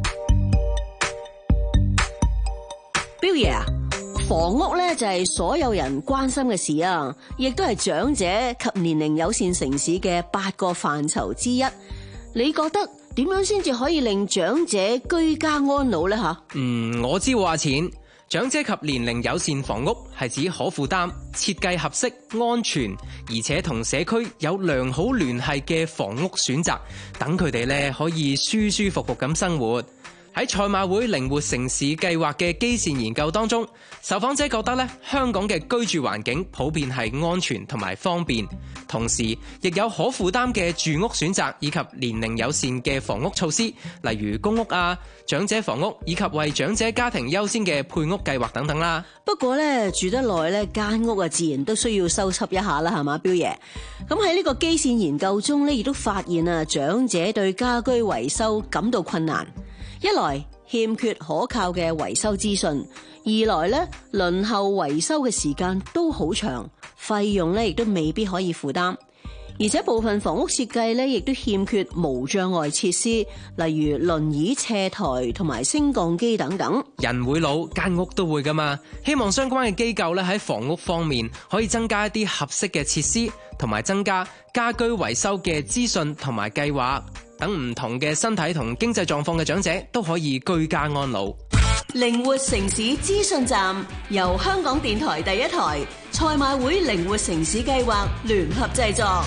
標爺啊，房屋咧就係所有人關心嘅事啊，亦都係長者及年齡友善城市嘅八個範疇之一。你覺得點樣先至可以令長者居家安老呢？吓， 嗯，我知話錢。長者及年齡友善房屋係指可負擔、設計合適、安全，而且同社區有良好聯繫嘅房屋選擇，等佢哋咧可以舒舒服服咁生活。喺賽馬會靈活城市計劃嘅基線研究當中，受訪者覺得咧，香港嘅居住環境普遍係安全同埋方便，同時亦有可負擔嘅住屋選擇，以及年齡友善嘅房屋措施，例如公屋啊、長者房屋，以及為長者家庭優先嘅配屋計劃等等啦。 不過咧，住得耐咧，間屋啊自然都需要修葺一下啦，係嘛，標爺？咁喺呢個基線研究中咧，亦都發現啊，長者對家居維修感到困難。一來欠缺可靠嘅維修資訊，二來咧輪候維修嘅時間都好長，費用咧亦都未必可以負擔。 而且部分房屋設計咧，亦都欠缺無障礙設施，例如輪椅斜台同埋升降機等等。 人會老，間屋都會噶嘛。希望相關嘅機構咧喺房屋方面可以增加一啲合適嘅設施，同埋增加家居維修嘅資訊同埋計劃，等唔同嘅身體同經濟狀況嘅長者都可以居家安老。 靈活城市資訊站由香港電台第一台、賽馬會靈活城市計劃聯合製作。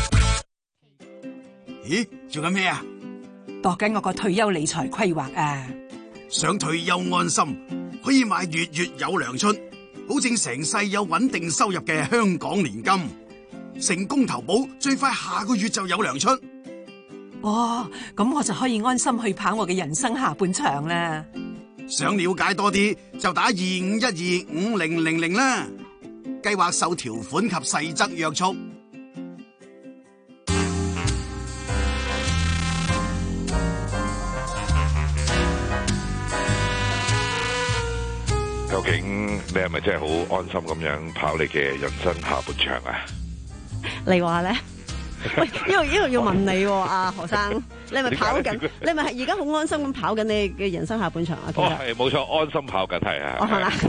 咦，做緊咩啊？ 度緊我個退休理財規劃啊！ 想退休安心，可以買月月有糧出，保證成世有穩定收入嘅香港年金。成功投保，最快下個月就有糧出。 哇！咁我就可以安心去跑我嘅人生下半場啦。 想了解多啲，就打二五一二五零零零啦。計劃受條款及細則約束。 究竟你係咪真係好安心咁樣跑你嘅人生下半場啊？ 你話咧？喂，呢度呢度要問你喎，阿何生，你係咪跑緊？你係咪而家好安心咁跑緊你嘅人生下半場啊？ 哦，係冇錯，安心跑緊係啊。 哦，係嘛？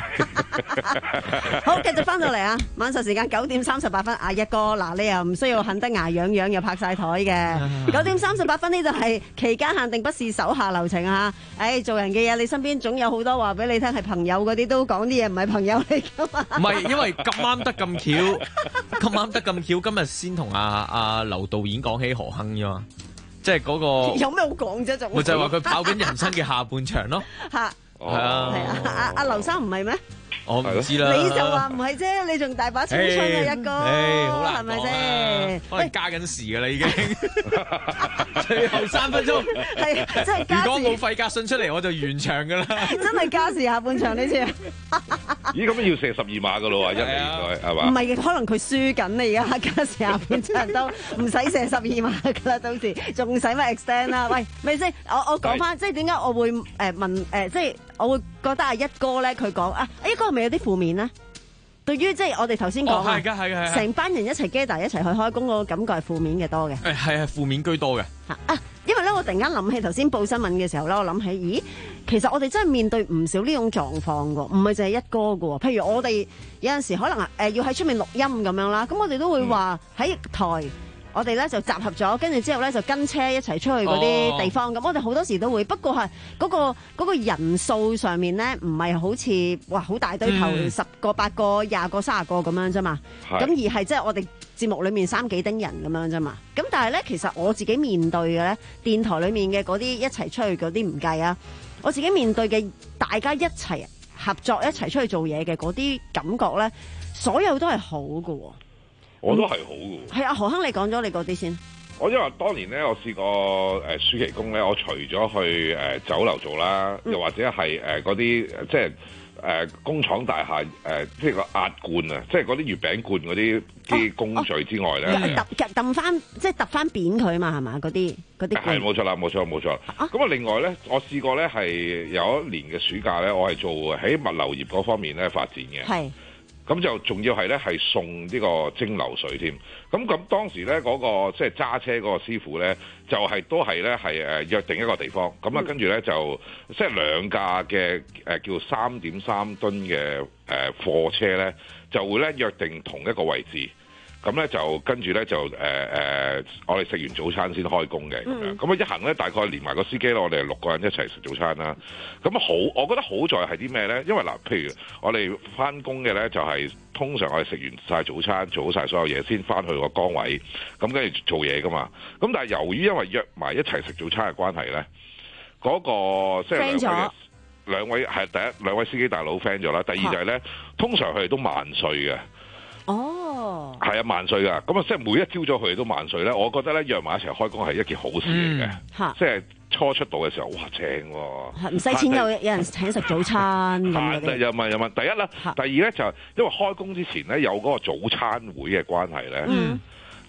好，繼續翻到嚟啊！晚上時間九點三十八分，阿一哥，嗱，你又唔需要恨得牙癢癢，又拍晒台嘅。九點三十八分呢就係期間限定，不是手下留情啊！誒，做人嘅嘢，你身邊總有好多話俾你聽，係朋友嗰啲都講啲嘢，唔係朋友嚟噶嘛？ 唔係，因為咁啱得咁巧，咁啱得咁巧，今日先同阿阿劉導演講起何鏗啫嘛，即係嗰個有咩好講啫？仲咪就係話佢跑緊人生嘅下半場咯。 嚇， 係啊， 係啊，阿阿劉生唔係咩？ 我唔知啦。 你就話唔係啫，你仲大把青春啊，一哥，係咪先？ 可能加緊時噶啦，已經最後三分鐘。 係真係加時。 如果冇費格遜出嚟，我就完場噶啦。 真係加時下半場呢次。 咦，咁要射十二碼噶咯喎，一嚟應該係嘛？ 唔係嘅，可能佢輸緊你而家加時下半場都唔使射十二碼噶啦，到時仲使乜 extend 啦？喂，咪先，我我講翻，即係點解我會誒問誒，即係我會覺得阿一哥咧，佢講啊，一哥係咪有啲負面咧？對於即係我哋頭先講啊， 係㗎係㗎係。 成班人一齊 gather 一齊去開工，個感覺係負面嘅多嘅。 誒係係負面居多嘅。 嚇啊！因為咧，我突然間諗起頭先報新聞嘅時候咧，我諗起，咦，其實我哋真係面對唔少呢種狀況㗎，唔係淨係一哥㗎。譬如我哋有陣時可能誒、呃、要喺出面錄音咁樣啦，咁我哋都會話喺台。嗯我哋咧就集合咗，跟住之後咧就跟車一齊出去嗰啲地方。咁、哦、我哋好多時都會，不過係嗰、嗰個嗰個人數上面咧，唔係好似哇好大堆頭、嗯、十個、八個、廿個、卅個咁樣啫嘛。咁而係即係我哋節目裏面三幾丁人咁樣啫嘛。咁但係咧，其實我自己面對嘅咧，電台裏面嘅嗰啲一齊出去嗰啲唔計啊，我自己面對嘅大家一齊合作一齊出去做嘢嘅嗰啲感覺咧，所有都係好㗎喎。 我都係好嘅。 係啊，何鏗，你講咗你嗰啲先。 我因為當年咧，我試過誒、呃、暑期工咧，我除咗去誒、呃、酒樓做啦，又或者係誒嗰啲即係誒、呃、工廠大廈誒、呃，即係個壓罐啊，即係嗰啲月餅罐嗰啲啲工序之外咧， 揼揼翻即係揼翻扁佢嘛，係嘛？嗰啲嗰啲係冇錯啦，冇錯冇錯。咁啊，另外咧，我試過咧係有一年嘅暑假咧，我係做喺物流業嗰方面咧發展嘅。係。咁就仲要係咧，係送呢個蒸餾水添。咁咁當時咧嗰、那個即係揸車嗰個師傅咧，就係、是、都係咧係誒約定一個地方。咁啊、嗯，跟住咧就即係兩架嘅誒、呃、叫三點三噸嘅誒貨車咧，就會咧約定同一個位置。咁咧就跟住咧就誒誒、呃，我哋食完早餐先開工嘅咁樣。咁啊一行咧大概連埋個司機咧，我哋係六個人一齊食早餐啦。咁好，我覺得好在係啲咩咧？因為嗱，譬如我哋翻工嘅咧，就係、是、通常我哋食完晒早餐，做好晒所有嘢先翻去個崗位，咁跟住做嘢噶嘛。咁但係由於因為約埋一齊食早餐嘅關係咧，嗰、那個即係兩位兩位係第一兩位司機大佬 friend 咗啦。第二就係咧，通常佢哋都萬歲嘅。哦，係啊，萬歲噶，咁啊，即係每一朝早佢哋都萬歲咧。我覺得咧，約埋一齊開工係一件好事嚟嘅，嗯、即係初出道嘅時候，哇，正喎， 唔使錢又有人請食早餐咁嗰啲。 又問又問，第一啦，第二咧就係因為開工之前咧有嗰個早餐會嘅關係咧，嗯、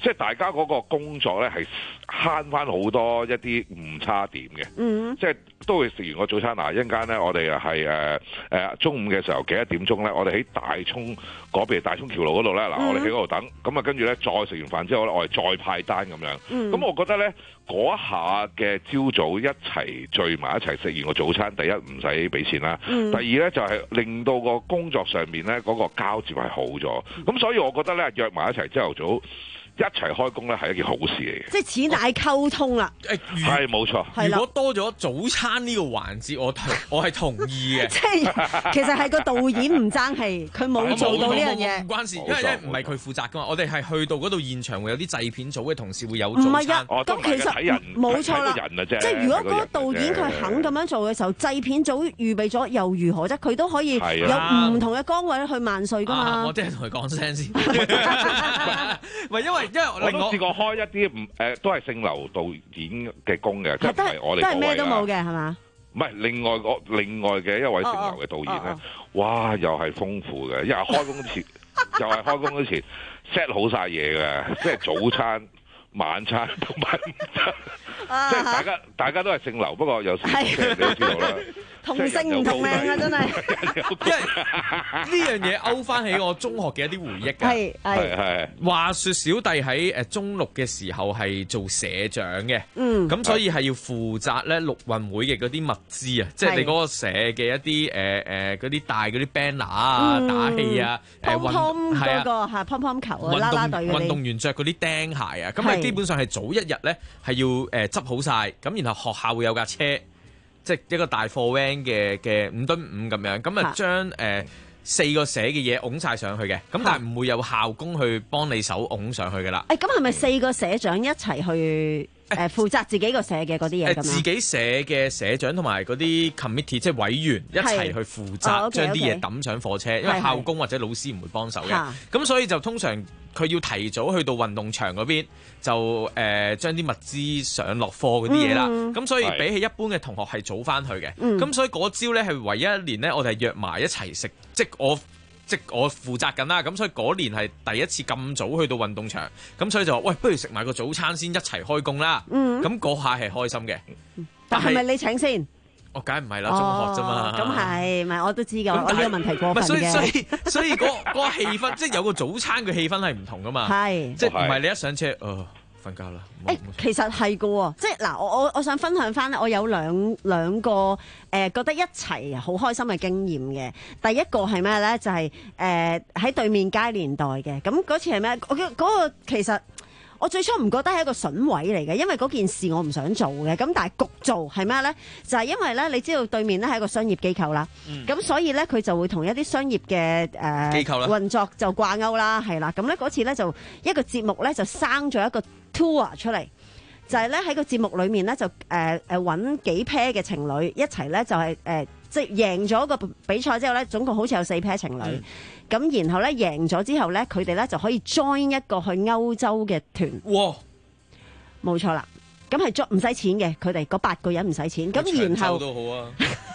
即係大家嗰個工作咧係慳翻好多一啲誤差點嘅。嗯，即係都會食完個早餐嗱，一陣間咧我哋係誒誒中午嘅時候幾多點鐘咧，我哋喺大涌嗰邊大涌橋路嗰度咧嗱，我哋喺嗰度等，咁啊跟住咧再食完飯之後咧，我哋再派單咁樣。嗯，咁我覺得咧嗰下嘅朝早一齊聚埋一齊食完個早餐，第一唔使俾錢啦，嗯、第二咧就係、是、令到個工作上面咧嗰、那個交接係好咗。咁所以我覺得咧約埋一齊朝頭早一齊開工咧係一件好事嚟嘅， 即係此乃溝通啦。 誒， 係冇錯。 如果多咗早餐呢個環節，我我係同意嘅。 即係其實係個導演唔爭氣，佢冇做到呢樣嘢。 唔關事，因為咧唔係佢負責噶嘛。我哋係去到嗰度現場會有啲製片組嘅同事會有早餐。唔係啊， 咁其實冇錯啦。即係如果嗰個導演佢肯咁樣做嘅時候，製片組預備咗又如何啫？佢都可以有唔同嘅崗位去萬歲噶嘛。 我即係同佢講聲先。唔係因為。因為我都試過開一啲唔誒，都係姓劉導演嘅工嘅，即係唔係我哋嗰位啦。 都係咩都冇嘅係嘛？ 唔係另外個另外嘅一位姓劉嘅導演咧，哇，又係豐富嘅，因為開工前又係開工之前 set 好晒嘢嘅，即係早餐、晚餐同埋午餐，即係大家大家都係姓劉，不過有時你都知道啦。 同姓唔同命啊！真係， 因為呢樣嘢勾翻起我中學嘅一啲回憶㗎。 係係係。 話說小弟喺誒中六嘅時候係做社長嘅， 嗯， 咁所以係要負責咧陸運會嘅嗰啲物資啊，即係你嗰個社嘅一啲誒誒嗰啲大嗰啲 banner 啊、打氣啊、 誒運係啊，嗰個係乒乓球啊、啦啦隊嗰啲運動員着嗰啲釘鞋啊，咁啊基本上係早一日咧係要誒執好晒，咁然後學校會有架車。即係一個大貨 van 嘅嘅五噸五咁樣，咁啊將誒四個社嘅嘢擁晒上去嘅，咁但係唔會有校工去幫你手擁上去㗎啦。 誒，咁係咪四個社長一齊去誒負責自己個社嘅嗰啲嘢咁樣？ 自己社嘅社長同埋嗰啲 committee 即係委員一齊去負責將啲嘢抌上火車，因為校工或者老師唔會幫手嘅，咁所以就通常佢要提早去到運動場嗰邊，就誒將啲物資上落貨嗰啲嘢啦。咁、嗯、所以比起一般嘅同學係早翻去嘅。咁、嗯、所以嗰朝咧係唯一一年咧，我哋係約埋一齊食，即我即我負責緊啦。咁所以嗰年係第一次咁早去到運動場。咁所以就話喂，不如食埋個早餐先一齊開工啦。咁嗰、嗯、下係開心嘅。 但係咪你請先？ 我梗係唔係啦，中學啫嘛。 咁係，唔係我都知㗎。我呢個問題過分嘅。 所以所以所以嗰嗰個氣氛，即係有個早餐嘅氣氛係唔同㗎嘛。 係， 即係唔係你一上車，哦，瞓覺啦。 誒，其實係㗎喎，即係嗱，我我我想分享翻，我有兩兩個誒、呃、覺得一齊好開心嘅經驗嘅。第一個係咩咧？就係誒喺對面街年代嘅。咁嗰次係咩？我嗰、嗰個其實。我最初唔覺得係一個筍位嚟嘅，因為嗰件事我唔想做嘅。咁但係焗做係咩咧？就係、是、因為咧，你知道對面咧係一個商業機構啦。咁、嗯、所以咧佢就會同一啲商業嘅誒、呃、 機構啦運作就掛鈎啦，係啦。咁咧嗰次咧就一個節目咧就生咗一個 tour 出嚟，就係咧喺個節目裏面咧就誒誒揾幾 pair 嘅情侶一齊咧就係、是、誒。呃即係贏咗個比賽之後咧，總共好似有四 pair 情侶。咁、嗯、然後咧贏咗之後咧，佢哋咧就可以 join 一個去歐洲嘅團。 哇！ 冇錯啦，咁係 join 唔使錢嘅，佢哋嗰八個人唔使錢。咁然後都好啊。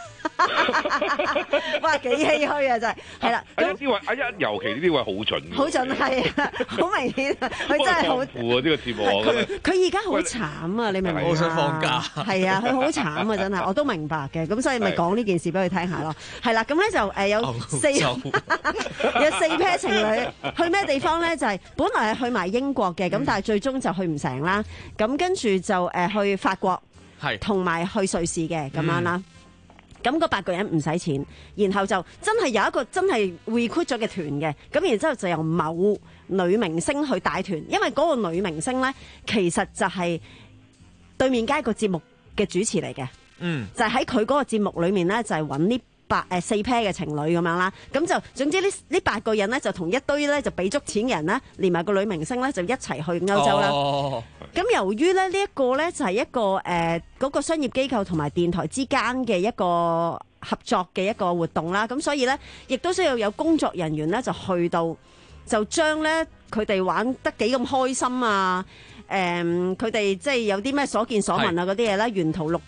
哇，幾唏噓啊！真係係啦， 咁啲位，哎呀，尤其呢啲位好準， 好準係啊，好明顯，佢真係好富啊！呢個節目， 佢佢而家好慘啊！你明唔明啊？ 我想放假。係啊，佢好慘啊！真係，我都明白嘅。咁所以咪講呢件事俾佢聽下咯。係啦，咁咧就誒有四有四 pair 情侶去咩地方咧？就係本來係去埋英國嘅，咁但係最終就去唔成啦。咁跟住就誒去法國，係同埋去瑞士嘅咁樣啦。咁嗰八個人唔使錢，然後就真係有一個真係 recruit 咗嘅團嘅，咁然之後就由某女明星去帶團，因為嗰個女明星咧其實就係對面街個節目嘅主持嚟嘅，嗯，就係喺佢嗰個節目裏面咧就係揾呢八誒四 pair 嘅情侶咁樣啦，咁就總之呢呢八個人咧就同一堆咧就俾足錢嘅人咧，連埋個女明星咧就一齊去歐洲啦。哦，咁由於咧呢一個咧就係一個誒嗰個商業機構同埋電台之間嘅一個合作嘅一個活動啦，咁所以咧亦都需要有工作人員咧就去到就將咧佢哋玩得幾咁開心啊！誒，佢哋即係有啲咩所見所聞啊嗰啲嘢咧，沿途錄咗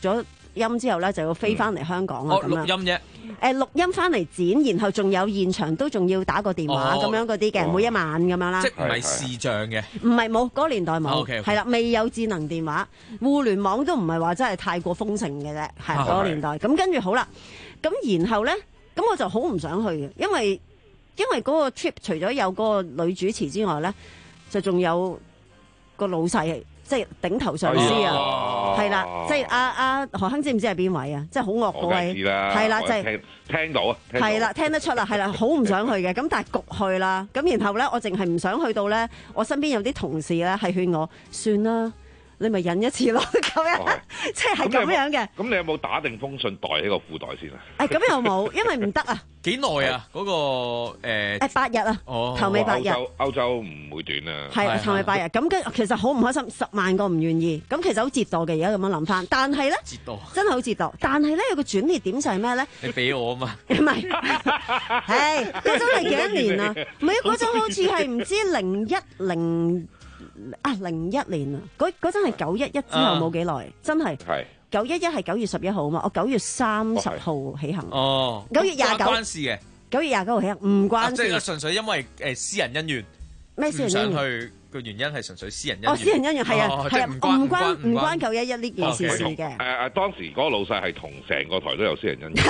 音之後咧，就要飛翻嚟香港啊。 哦， 咁樣錄音啫。 誒錄音翻嚟剪，然後仲有現場都仲要打個電話咁、哦、樣嗰啲嘅，每一晚咁樣啦。 即係唔係視像嘅？ 唔係冇，嗰、那個、年代冇，係、oh, 啦、okay, okay.，未有智能電話，互聯網都唔係話真係太過豐盛嘅啫，係嗰、那個年代。咁跟住好啦，咁然後咧，咁我就好唔想去嘅，因為因為嗰個 trip 除咗有嗰個女主持之外咧，就仲有個老細。即係頂頭上司啊，係啦，即係阿阿何亨知唔知係邊位啊？即係好惡嗰位，係啦，即係聽， 聽到啊， 係啦，聽得出啦，係啦，好唔想去嘅，咁但係焗去啦，咁然後咧，我淨係唔想去到咧，我身邊有啲同事咧係勸我算啦。你咪忍一次咯，咁樣、哦、即係咁樣嘅。 咁你有冇打定封信袋喺個褲袋先啊？ 誒，咁又冇，因為唔得啊。 幾耐啊？嗰、那個誒誒、 呃、八日啊，哦、頭尾八日。 歐洲歐洲唔會短啊。 係頭尾八日，咁跟其實好唔開心，十萬個唔願意。咁其實好折墮嘅，而家咁樣諗翻。但係咧，折墮真係好折墮。但係咧有個轉捩點就係咩咧？ 你俾我啊嘛？ 唔係，係嗰陣係幾多年啊？唔係嗰陣好似係唔知零一零。啊，零一年啊，嗰嗰陣係九一一之後冇幾耐，真係九一一係九月十一號嘛，我九月三十號起行， 哦， 九月廿九關事嘅， 九月廿九號起行，唔關事， 即係純粹因為誒私人恩怨， 咩私人恩怨？ 唔想去個原因係純粹私人恩怨， 哦，私人恩怨係啊，係啊，唔關唔關九一一呢件事事嘅。 誒誒，當時嗰個老細係同成個台都有私人恩怨，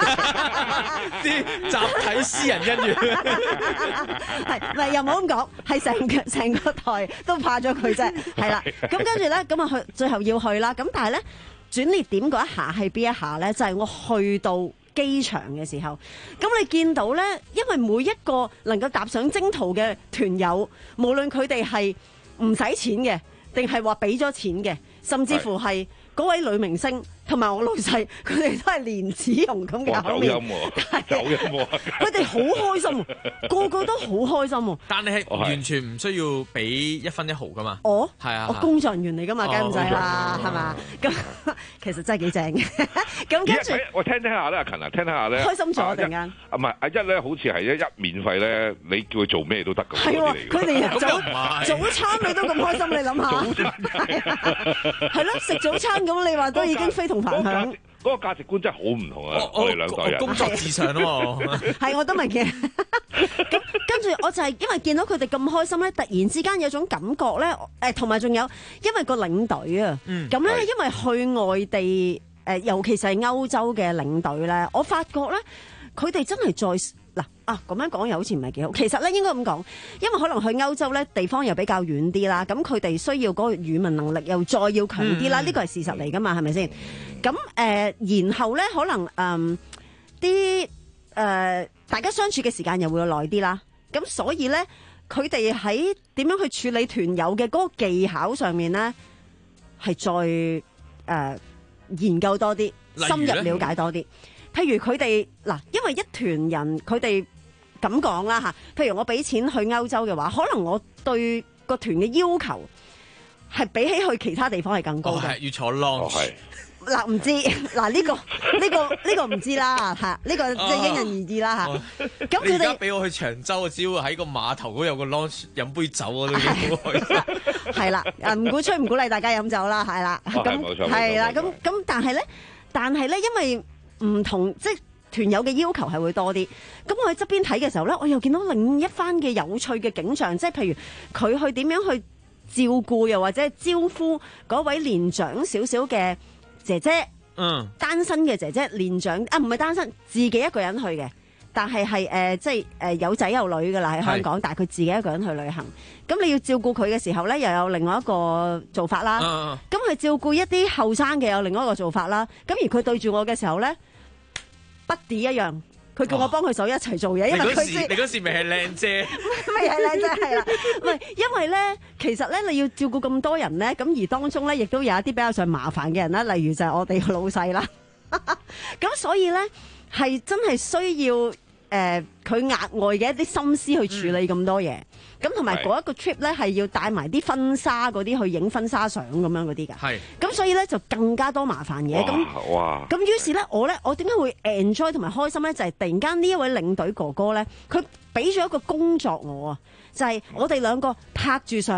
啲集體私人恩怨， 係唔係又冇咁講？係成個成個台都怕咗佢啫，係啦。咁跟住咧，咁啊去最後要去啦。咁但係咧轉捩點嗰一下係邊一下咧？就係、是、我去到機場嘅時候，咁你見到咧，因為每一個能夠踏上征途嘅團友，無論佢哋係唔使錢嘅，定係話俾咗錢嘅，甚至乎係嗰位女明星同埋我老細，佢哋都係蓮子蓉咁嘅口面， 走音喎，走音喎， 佢哋好開心，個個都好開心。 但係係完全唔需要俾一分一毫噶嘛？ 我係啊， 我工作人員嚟噶嘛，梗係唔使啦，係嘛？咁其實真係幾正嘅。咁跟住我聽聽下咧，阿勤啊，聽聽下咧， 開心咗突然間。 啊唔係阿一咧，好似係一一免費咧，你叫佢做咩都得㗎。 係喎，佢哋早早餐你都咁開心，你諗下。早餐係咯，食早餐咁，你話都已經非同凡響。 嗰個價值觀真係好唔同啊！我哋兩代人工作至上啊嘛， 係我都明嘅。咁跟住我就係因為見到佢哋咁開心咧，突然之間有種感覺咧，誒同埋仲有因為個領隊啊，咁咧、嗯、因為去外地誒，尤其是係歐洲嘅領隊咧，我發覺咧佢哋真係再。嗱啊，咁樣講又好似唔係幾好。其實咧應該咁講，因為可能去歐洲咧地方又比較遠啲啦，咁佢哋需要嗰個語文能力又再要強啲啦，呢個係事實嚟噶嘛，係咪先？咁誒、呃，然後咧可能誒啲誒大家相處嘅時間又會耐啲啦，咁所以咧佢哋喺點樣去處理團友嘅嗰個技巧上面咧，係再誒、呃、研究多啲，深入了解多啲。譬如佢哋嗱，因為一團人佢哋咁講啦嚇，譬如我俾錢去歐洲嘅話，可能我對個團嘅要求係比起去其他地方係更高嘅。 係、哦、要坐 lounge。 嗱唔知嗱呢、呢個呢、呢個呢、呢個唔知啦嚇，呢、呢個即係因人而異啦嚇。咁佢哋而家俾我去長洲，只要喺個碼頭嗰度有個 lounge 飲杯酒我都已經好開心。 係啦，唔鼓吹唔鼓勵大家飲酒啦，係啦。咁係啦，咁咁但係咧，但係咧，因為唔同即係團友嘅要求係會多啲，咁我喺側邊睇嘅時候咧，我又見到另一番嘅有趣嘅景象，即係譬如佢去點樣去照顧又或者招呼嗰位年長少少嘅姐姐，嗯，單身嘅姐姐年長啊，唔係單身，自己一個人去嘅，但係係誒即係誒有仔有女噶啦喺香港，但係佢自己一個人去旅行，咁你要照顧佢嘅時候咧，又有另外一個做法啦，咁佢、嗯、照顧一啲後生嘅有另外一個做法啦，咁而佢對住我嘅時候咧。Buddy 一樣，佢叫我幫佢手一齊做嘢，因為佢知你嗰時咪係靚姐， 咪係靚姐係啦，唔係因為咧，其實咧你要照顧咁多人咧，咁而當中咧亦都有一啲比較上麻煩嘅人啦，例如就係我哋個老細啦，咁所以咧係真係需要誒佢額外嘅一啲心思去處理咁多嘢。咁同埋嗰一個 trip 咧係要帶埋啲婚紗嗰啲去影婚紗相咁樣嗰啲㗎，係咁所以咧就更加多麻煩嘢。咁哇！咁於是咧我咧我點解會 enjoy 同埋開心咧？就係、是、突然間呢一位領隊哥哥咧，佢俾咗一個工作我啊，就係、是、我哋兩個拍住相，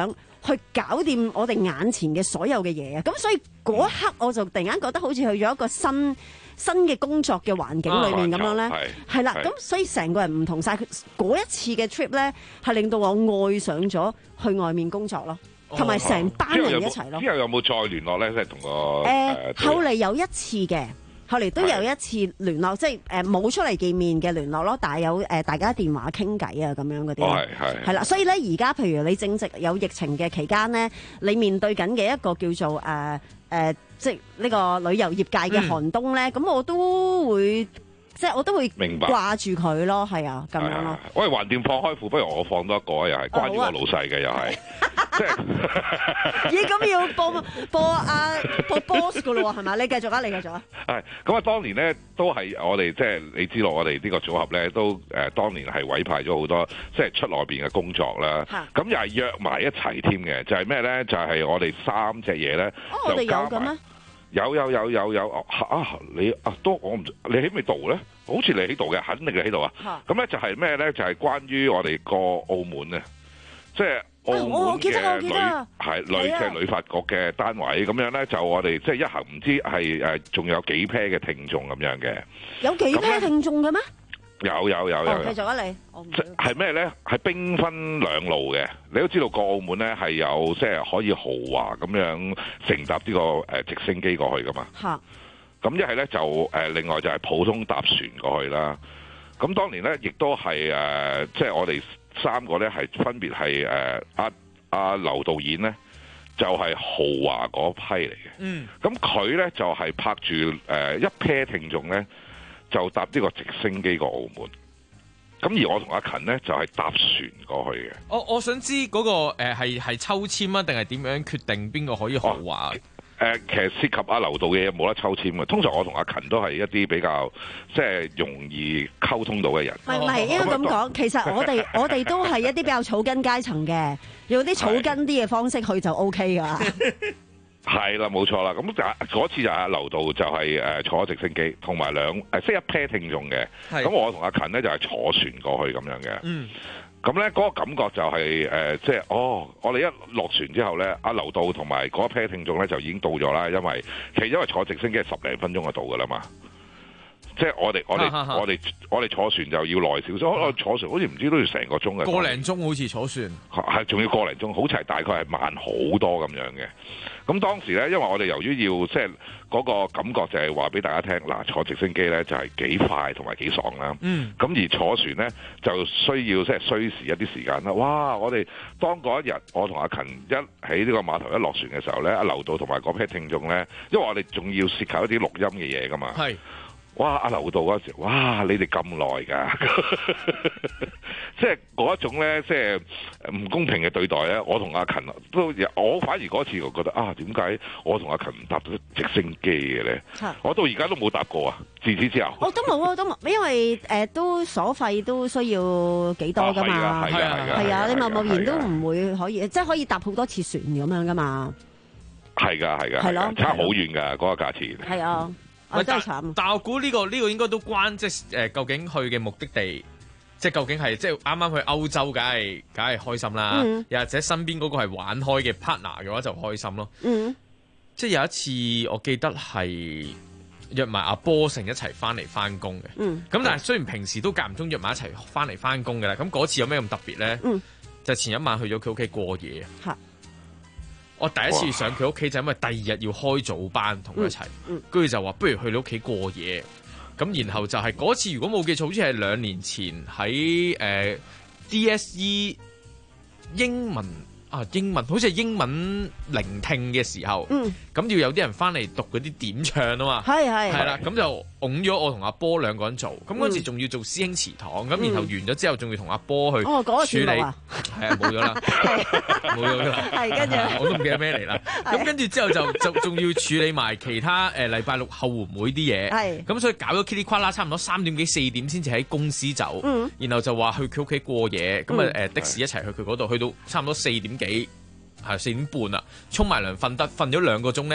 去搞掂我哋眼前嘅所有嘅嘢啊！咁所以嗰一刻我就突然間覺得好似去咗一個新新嘅工作嘅環境裏面咁樣咧，係啦，咁所以成個人唔同晒。嗰一次嘅 trip 咧，係令到我愛上咗去外面工作咯，同埋成班人一齊咯。 之後有冇再聯絡咧？即係同個誒後嚟有一次嘅。後嚟都有一次聯絡，即係誒冇出嚟見面嘅聯絡咯，但係有誒、呃、大家電話傾偈啊咁樣嗰啲，係係係啦。所以咧而家譬如你正值有疫情嘅期間咧，你面對緊嘅一個叫做誒誒、呃呃，即係呢個旅遊業界嘅寒冬咧，咁、嗯、我都會即係我都會掛住佢咯，係啊咁樣咯。 喂，橫掂放開褲，不如我放多一個啊，又係關於我老細嘅，又係。即係咦？咁要播播啊播 boss 噶咯喎，係咪？你繼續啊，你繼續啊。 係咁啊！當年咧都係我哋即係你知道，我哋呢個組合咧都誒、呃、當年係委派咗好多即係出外邊嘅工作啦。咁又係約埋一齊添嘅，就係咩咧？就係、是、我哋三隻嘢咧。 哦，我哋有嘅咩？ 有有有有有啊！你啊都我唔你喺咪度咧？好似你喺度嘅，肯定係喺度啊！咁咧就係咩咧？就係、是、關於我哋個澳門啊，即係。澳門嘅旅係旅即係旅發局嘅單位咁樣咧，就我哋即係一行唔知係誒，仲有幾 pair 嘅聽眾咁樣嘅。有幾 pair 聽眾嘅咩？有有有有。哦，繼續啊你。即係咩咧？係兵分兩路嘅。你都知道，個澳門咧係有即係可以豪華咁樣乘搭呢個誒直升機過去噶嘛。嚇。咁一係咧就誒，另外就係普通搭船過去啦。咁當年咧亦都係誒，即係我哋。三個咧係分別係誒阿阿劉導演咧就係、是、豪華嗰批嚟嘅，嗯，咁佢咧就係、是、拍住誒、呃、一 pair 聽眾咧就搭呢個直升機過澳門，咁而我同阿勤咧就係、是、搭船過去嘅。 我我想知嗰、那個誒係係抽籤啊，定係點樣決定邊個可以豪華？誒、哦呃，其實涉及阿劉導嘅嘢冇得抽籤嘅，通常我同阿勤都係一啲比較即係容易溝通到嘅人。 唔係唔係，應該咁講，其實我哋我哋都係一啲比較草根階層嘅，用啲草根啲嘅方式去就 O K 噶。 係啦，冇錯啦。咁就嗰次就阿劉導就係誒坐直升機，同埋兩誒即係一 pair 聽眾嘅。咁我同阿勤咧就係坐船過去咁樣嘅。嗯。咁咧嗰個感覺就係、是、誒、呃，即係哦，我哋一落船之後咧，阿劉導同埋嗰一 pair 聽眾咧就已經到咗啦，因為其實因為坐直升機係十零分鐘就到噶啦嘛。即係我哋我哋我哋我哋坐船就要耐少少，我坐船好似唔知都要成個鐘嘅。 個零鐘好似坐船， 係仲要個零鐘，好似係大概係慢好多咁樣嘅。咁當時咧，因為我哋由於要即係嗰個感覺就係話俾大家聽，嗱坐直升機咧就係幾快同埋幾爽啦。嗯。咁而坐船咧就需要即係需時一啲時間啦。哇！我哋當嗰一日我同阿勤一喺呢個碼頭一落船嘅時候咧，阿劉導同埋嗰批聽眾咧，因為我哋仲要涉及一啲錄音嘅嘢噶嘛。係。哇！阿劉導嗰時，哇！你哋咁耐㗎，即係嗰一種咧，即係唔公平嘅對待咧。我同阿勤都，我反而嗰次我覺得啊，點解我同阿勤唔搭到直升機嘅咧？我到而家都冇搭過啊！自此之後， 我都冇啊，都冇，因為誒、呃、都所費都需要幾多㗎嘛，係啊，係啊，你貿貿然都唔會可以，即係可以搭好多次船咁樣㗎嘛。係㗎，係㗎，係咯， 差好遠㗎嗰、嗰個價錢。 係啊。 但但我估呢、呢個呢、呢個應該都關即係誒、呃，究竟去嘅目的地，即係究竟係即係啱啱去歐洲，梗係梗係開心啦。嗯、又或者身邊嗰個係玩開嘅 partner 嘅話，就開心咯。嗯，即係有一次我記得係約埋阿波成一齊翻嚟翻工嘅。嗯，咁但係雖然平時都間唔中約埋一齊翻嚟翻工嘅啦，咁嗰次有咩咁特別咧？嗯，就前一晚去咗佢屋企過夜。嚇！我第一次上佢屋企就因為第二日要開早班同佢一齊，跟、嗯、住、嗯、就話不如去你屋企過夜，咁然後就係嗰次如果冇記錯，好似係兩年前喺誒、呃、D S E 英文啊英文，好似係英文聆聽嘅時候，咁、嗯、要有啲人翻嚟讀嗰啲點唱啊嘛，係係係啦，咁就拱咗我同阿波兩個人做，咁嗰時仲要做師兄祠堂，咁、嗯、然後完咗之後仲要同阿波去處理，哦嗰個處理啊，係啊冇咗啦，冇咗啦，係跟住我都唔記得咩嚟啦，咁跟住之後就就仲要處理埋其他誒禮拜六後援會啲嘢，係咁所以搞咗噼里呱啦，差唔多三點幾四點先至喺公司走，嗯、然後就話去佢屋企過夜，咁啊誒的士一齊去佢嗰度，去到差唔多四點幾係四點半啦，沖埋涼瞓得瞓咗兩個鐘咧。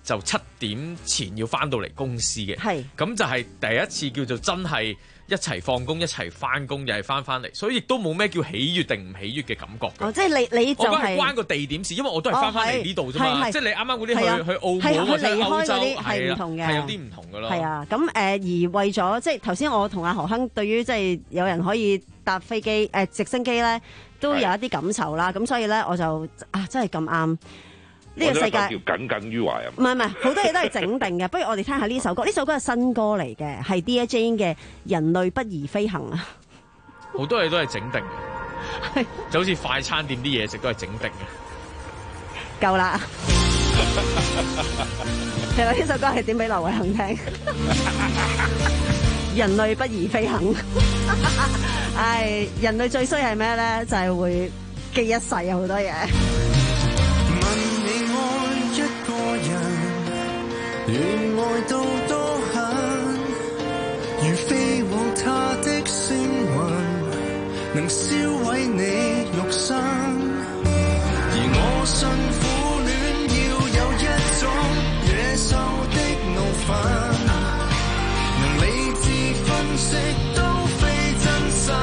就七點前要翻到嚟公司嘅。 係咁就係第一次叫做真係一齊放工一齊翻工，又係翻翻嚟，所以亦都冇咩叫喜悅定唔喜悅嘅感覺。 哦，即係你你就係、 我覺得係關個地點事，因為我都係翻翻嚟呢度啫嘛。即係你啱啱嗰啲去去澳門或者歐洲係唔同嘅，係有啲唔同㗎咯。 係啊，咁誒、呃、而為咗即係頭先我同阿何亨對於即係有人可以搭飛機誒、呃、直升機咧，都有一啲感受啦。咁所以咧我就啊真係咁啱。呢個世界叫耿耿於懷啊！ 唔係唔係，好多嘢都係整定嘅。不如我哋聽下呢首歌，呢首歌係新歌嚟嘅，係 Dear Jane 嘅《人類不宜飛行》啊。 好多嘢都係整定嘅，就好似快餐店啲嘢食都係整定嘅。 夠啦！其實呢首歌係點俾劉偉恒聽？人類不宜飛行。唉，人類最衰係咩咧？就係、是、會記一世啊！好多嘢。 願愛到多狠，如飛往他的星雲，能燒毀你肉身。而我信苦戀要有一種野獸的怒憤，能理智分析都非真實。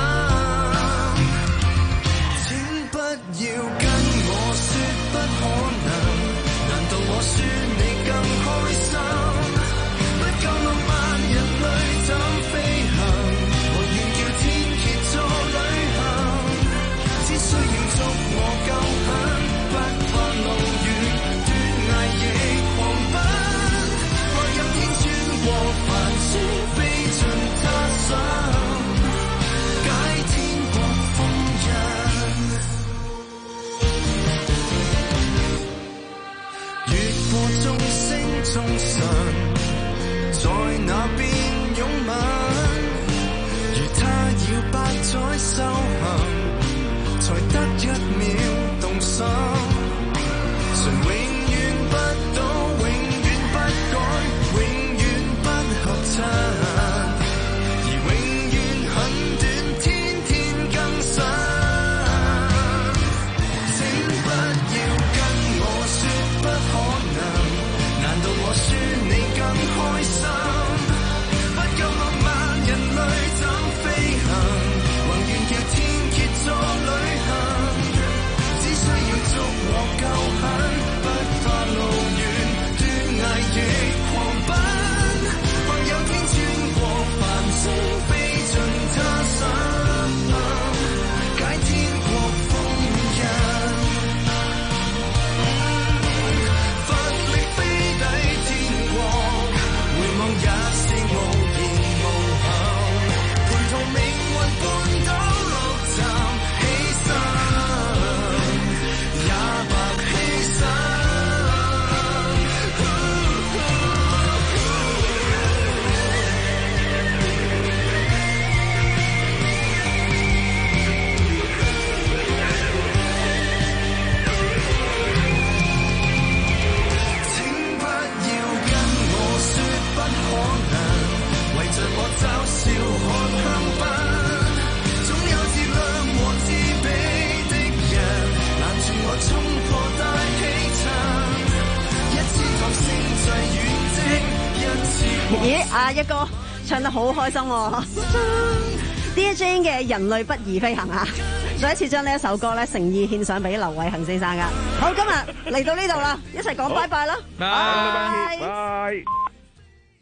請不要跟我說不可能，難道我說你更開心？眾神在那邊擁吻，如他要百載修行，才得一秒動心。誰永遠不倒，永遠不改，永遠不合襯，而永遠很短，天天更新。請不要跟我說不可能，難道我說你更開心？不夠浪漫，人類怎飛行？宏願叫天蠍座旅行，只需要觸我夠狠，不怕路遠，斷崖亦狂奔。或有天穿過繁星，飛進他心，解天國封印。 咦，阿一哥唱得好開心喎！Dear Jane 嘅《人類不宜飛行》啊，再一次將呢一首歌咧誠意獻上俾劉偉恒先生噶。好，今日嚟到呢度啦，一齊講拜拜啦， 拜拜。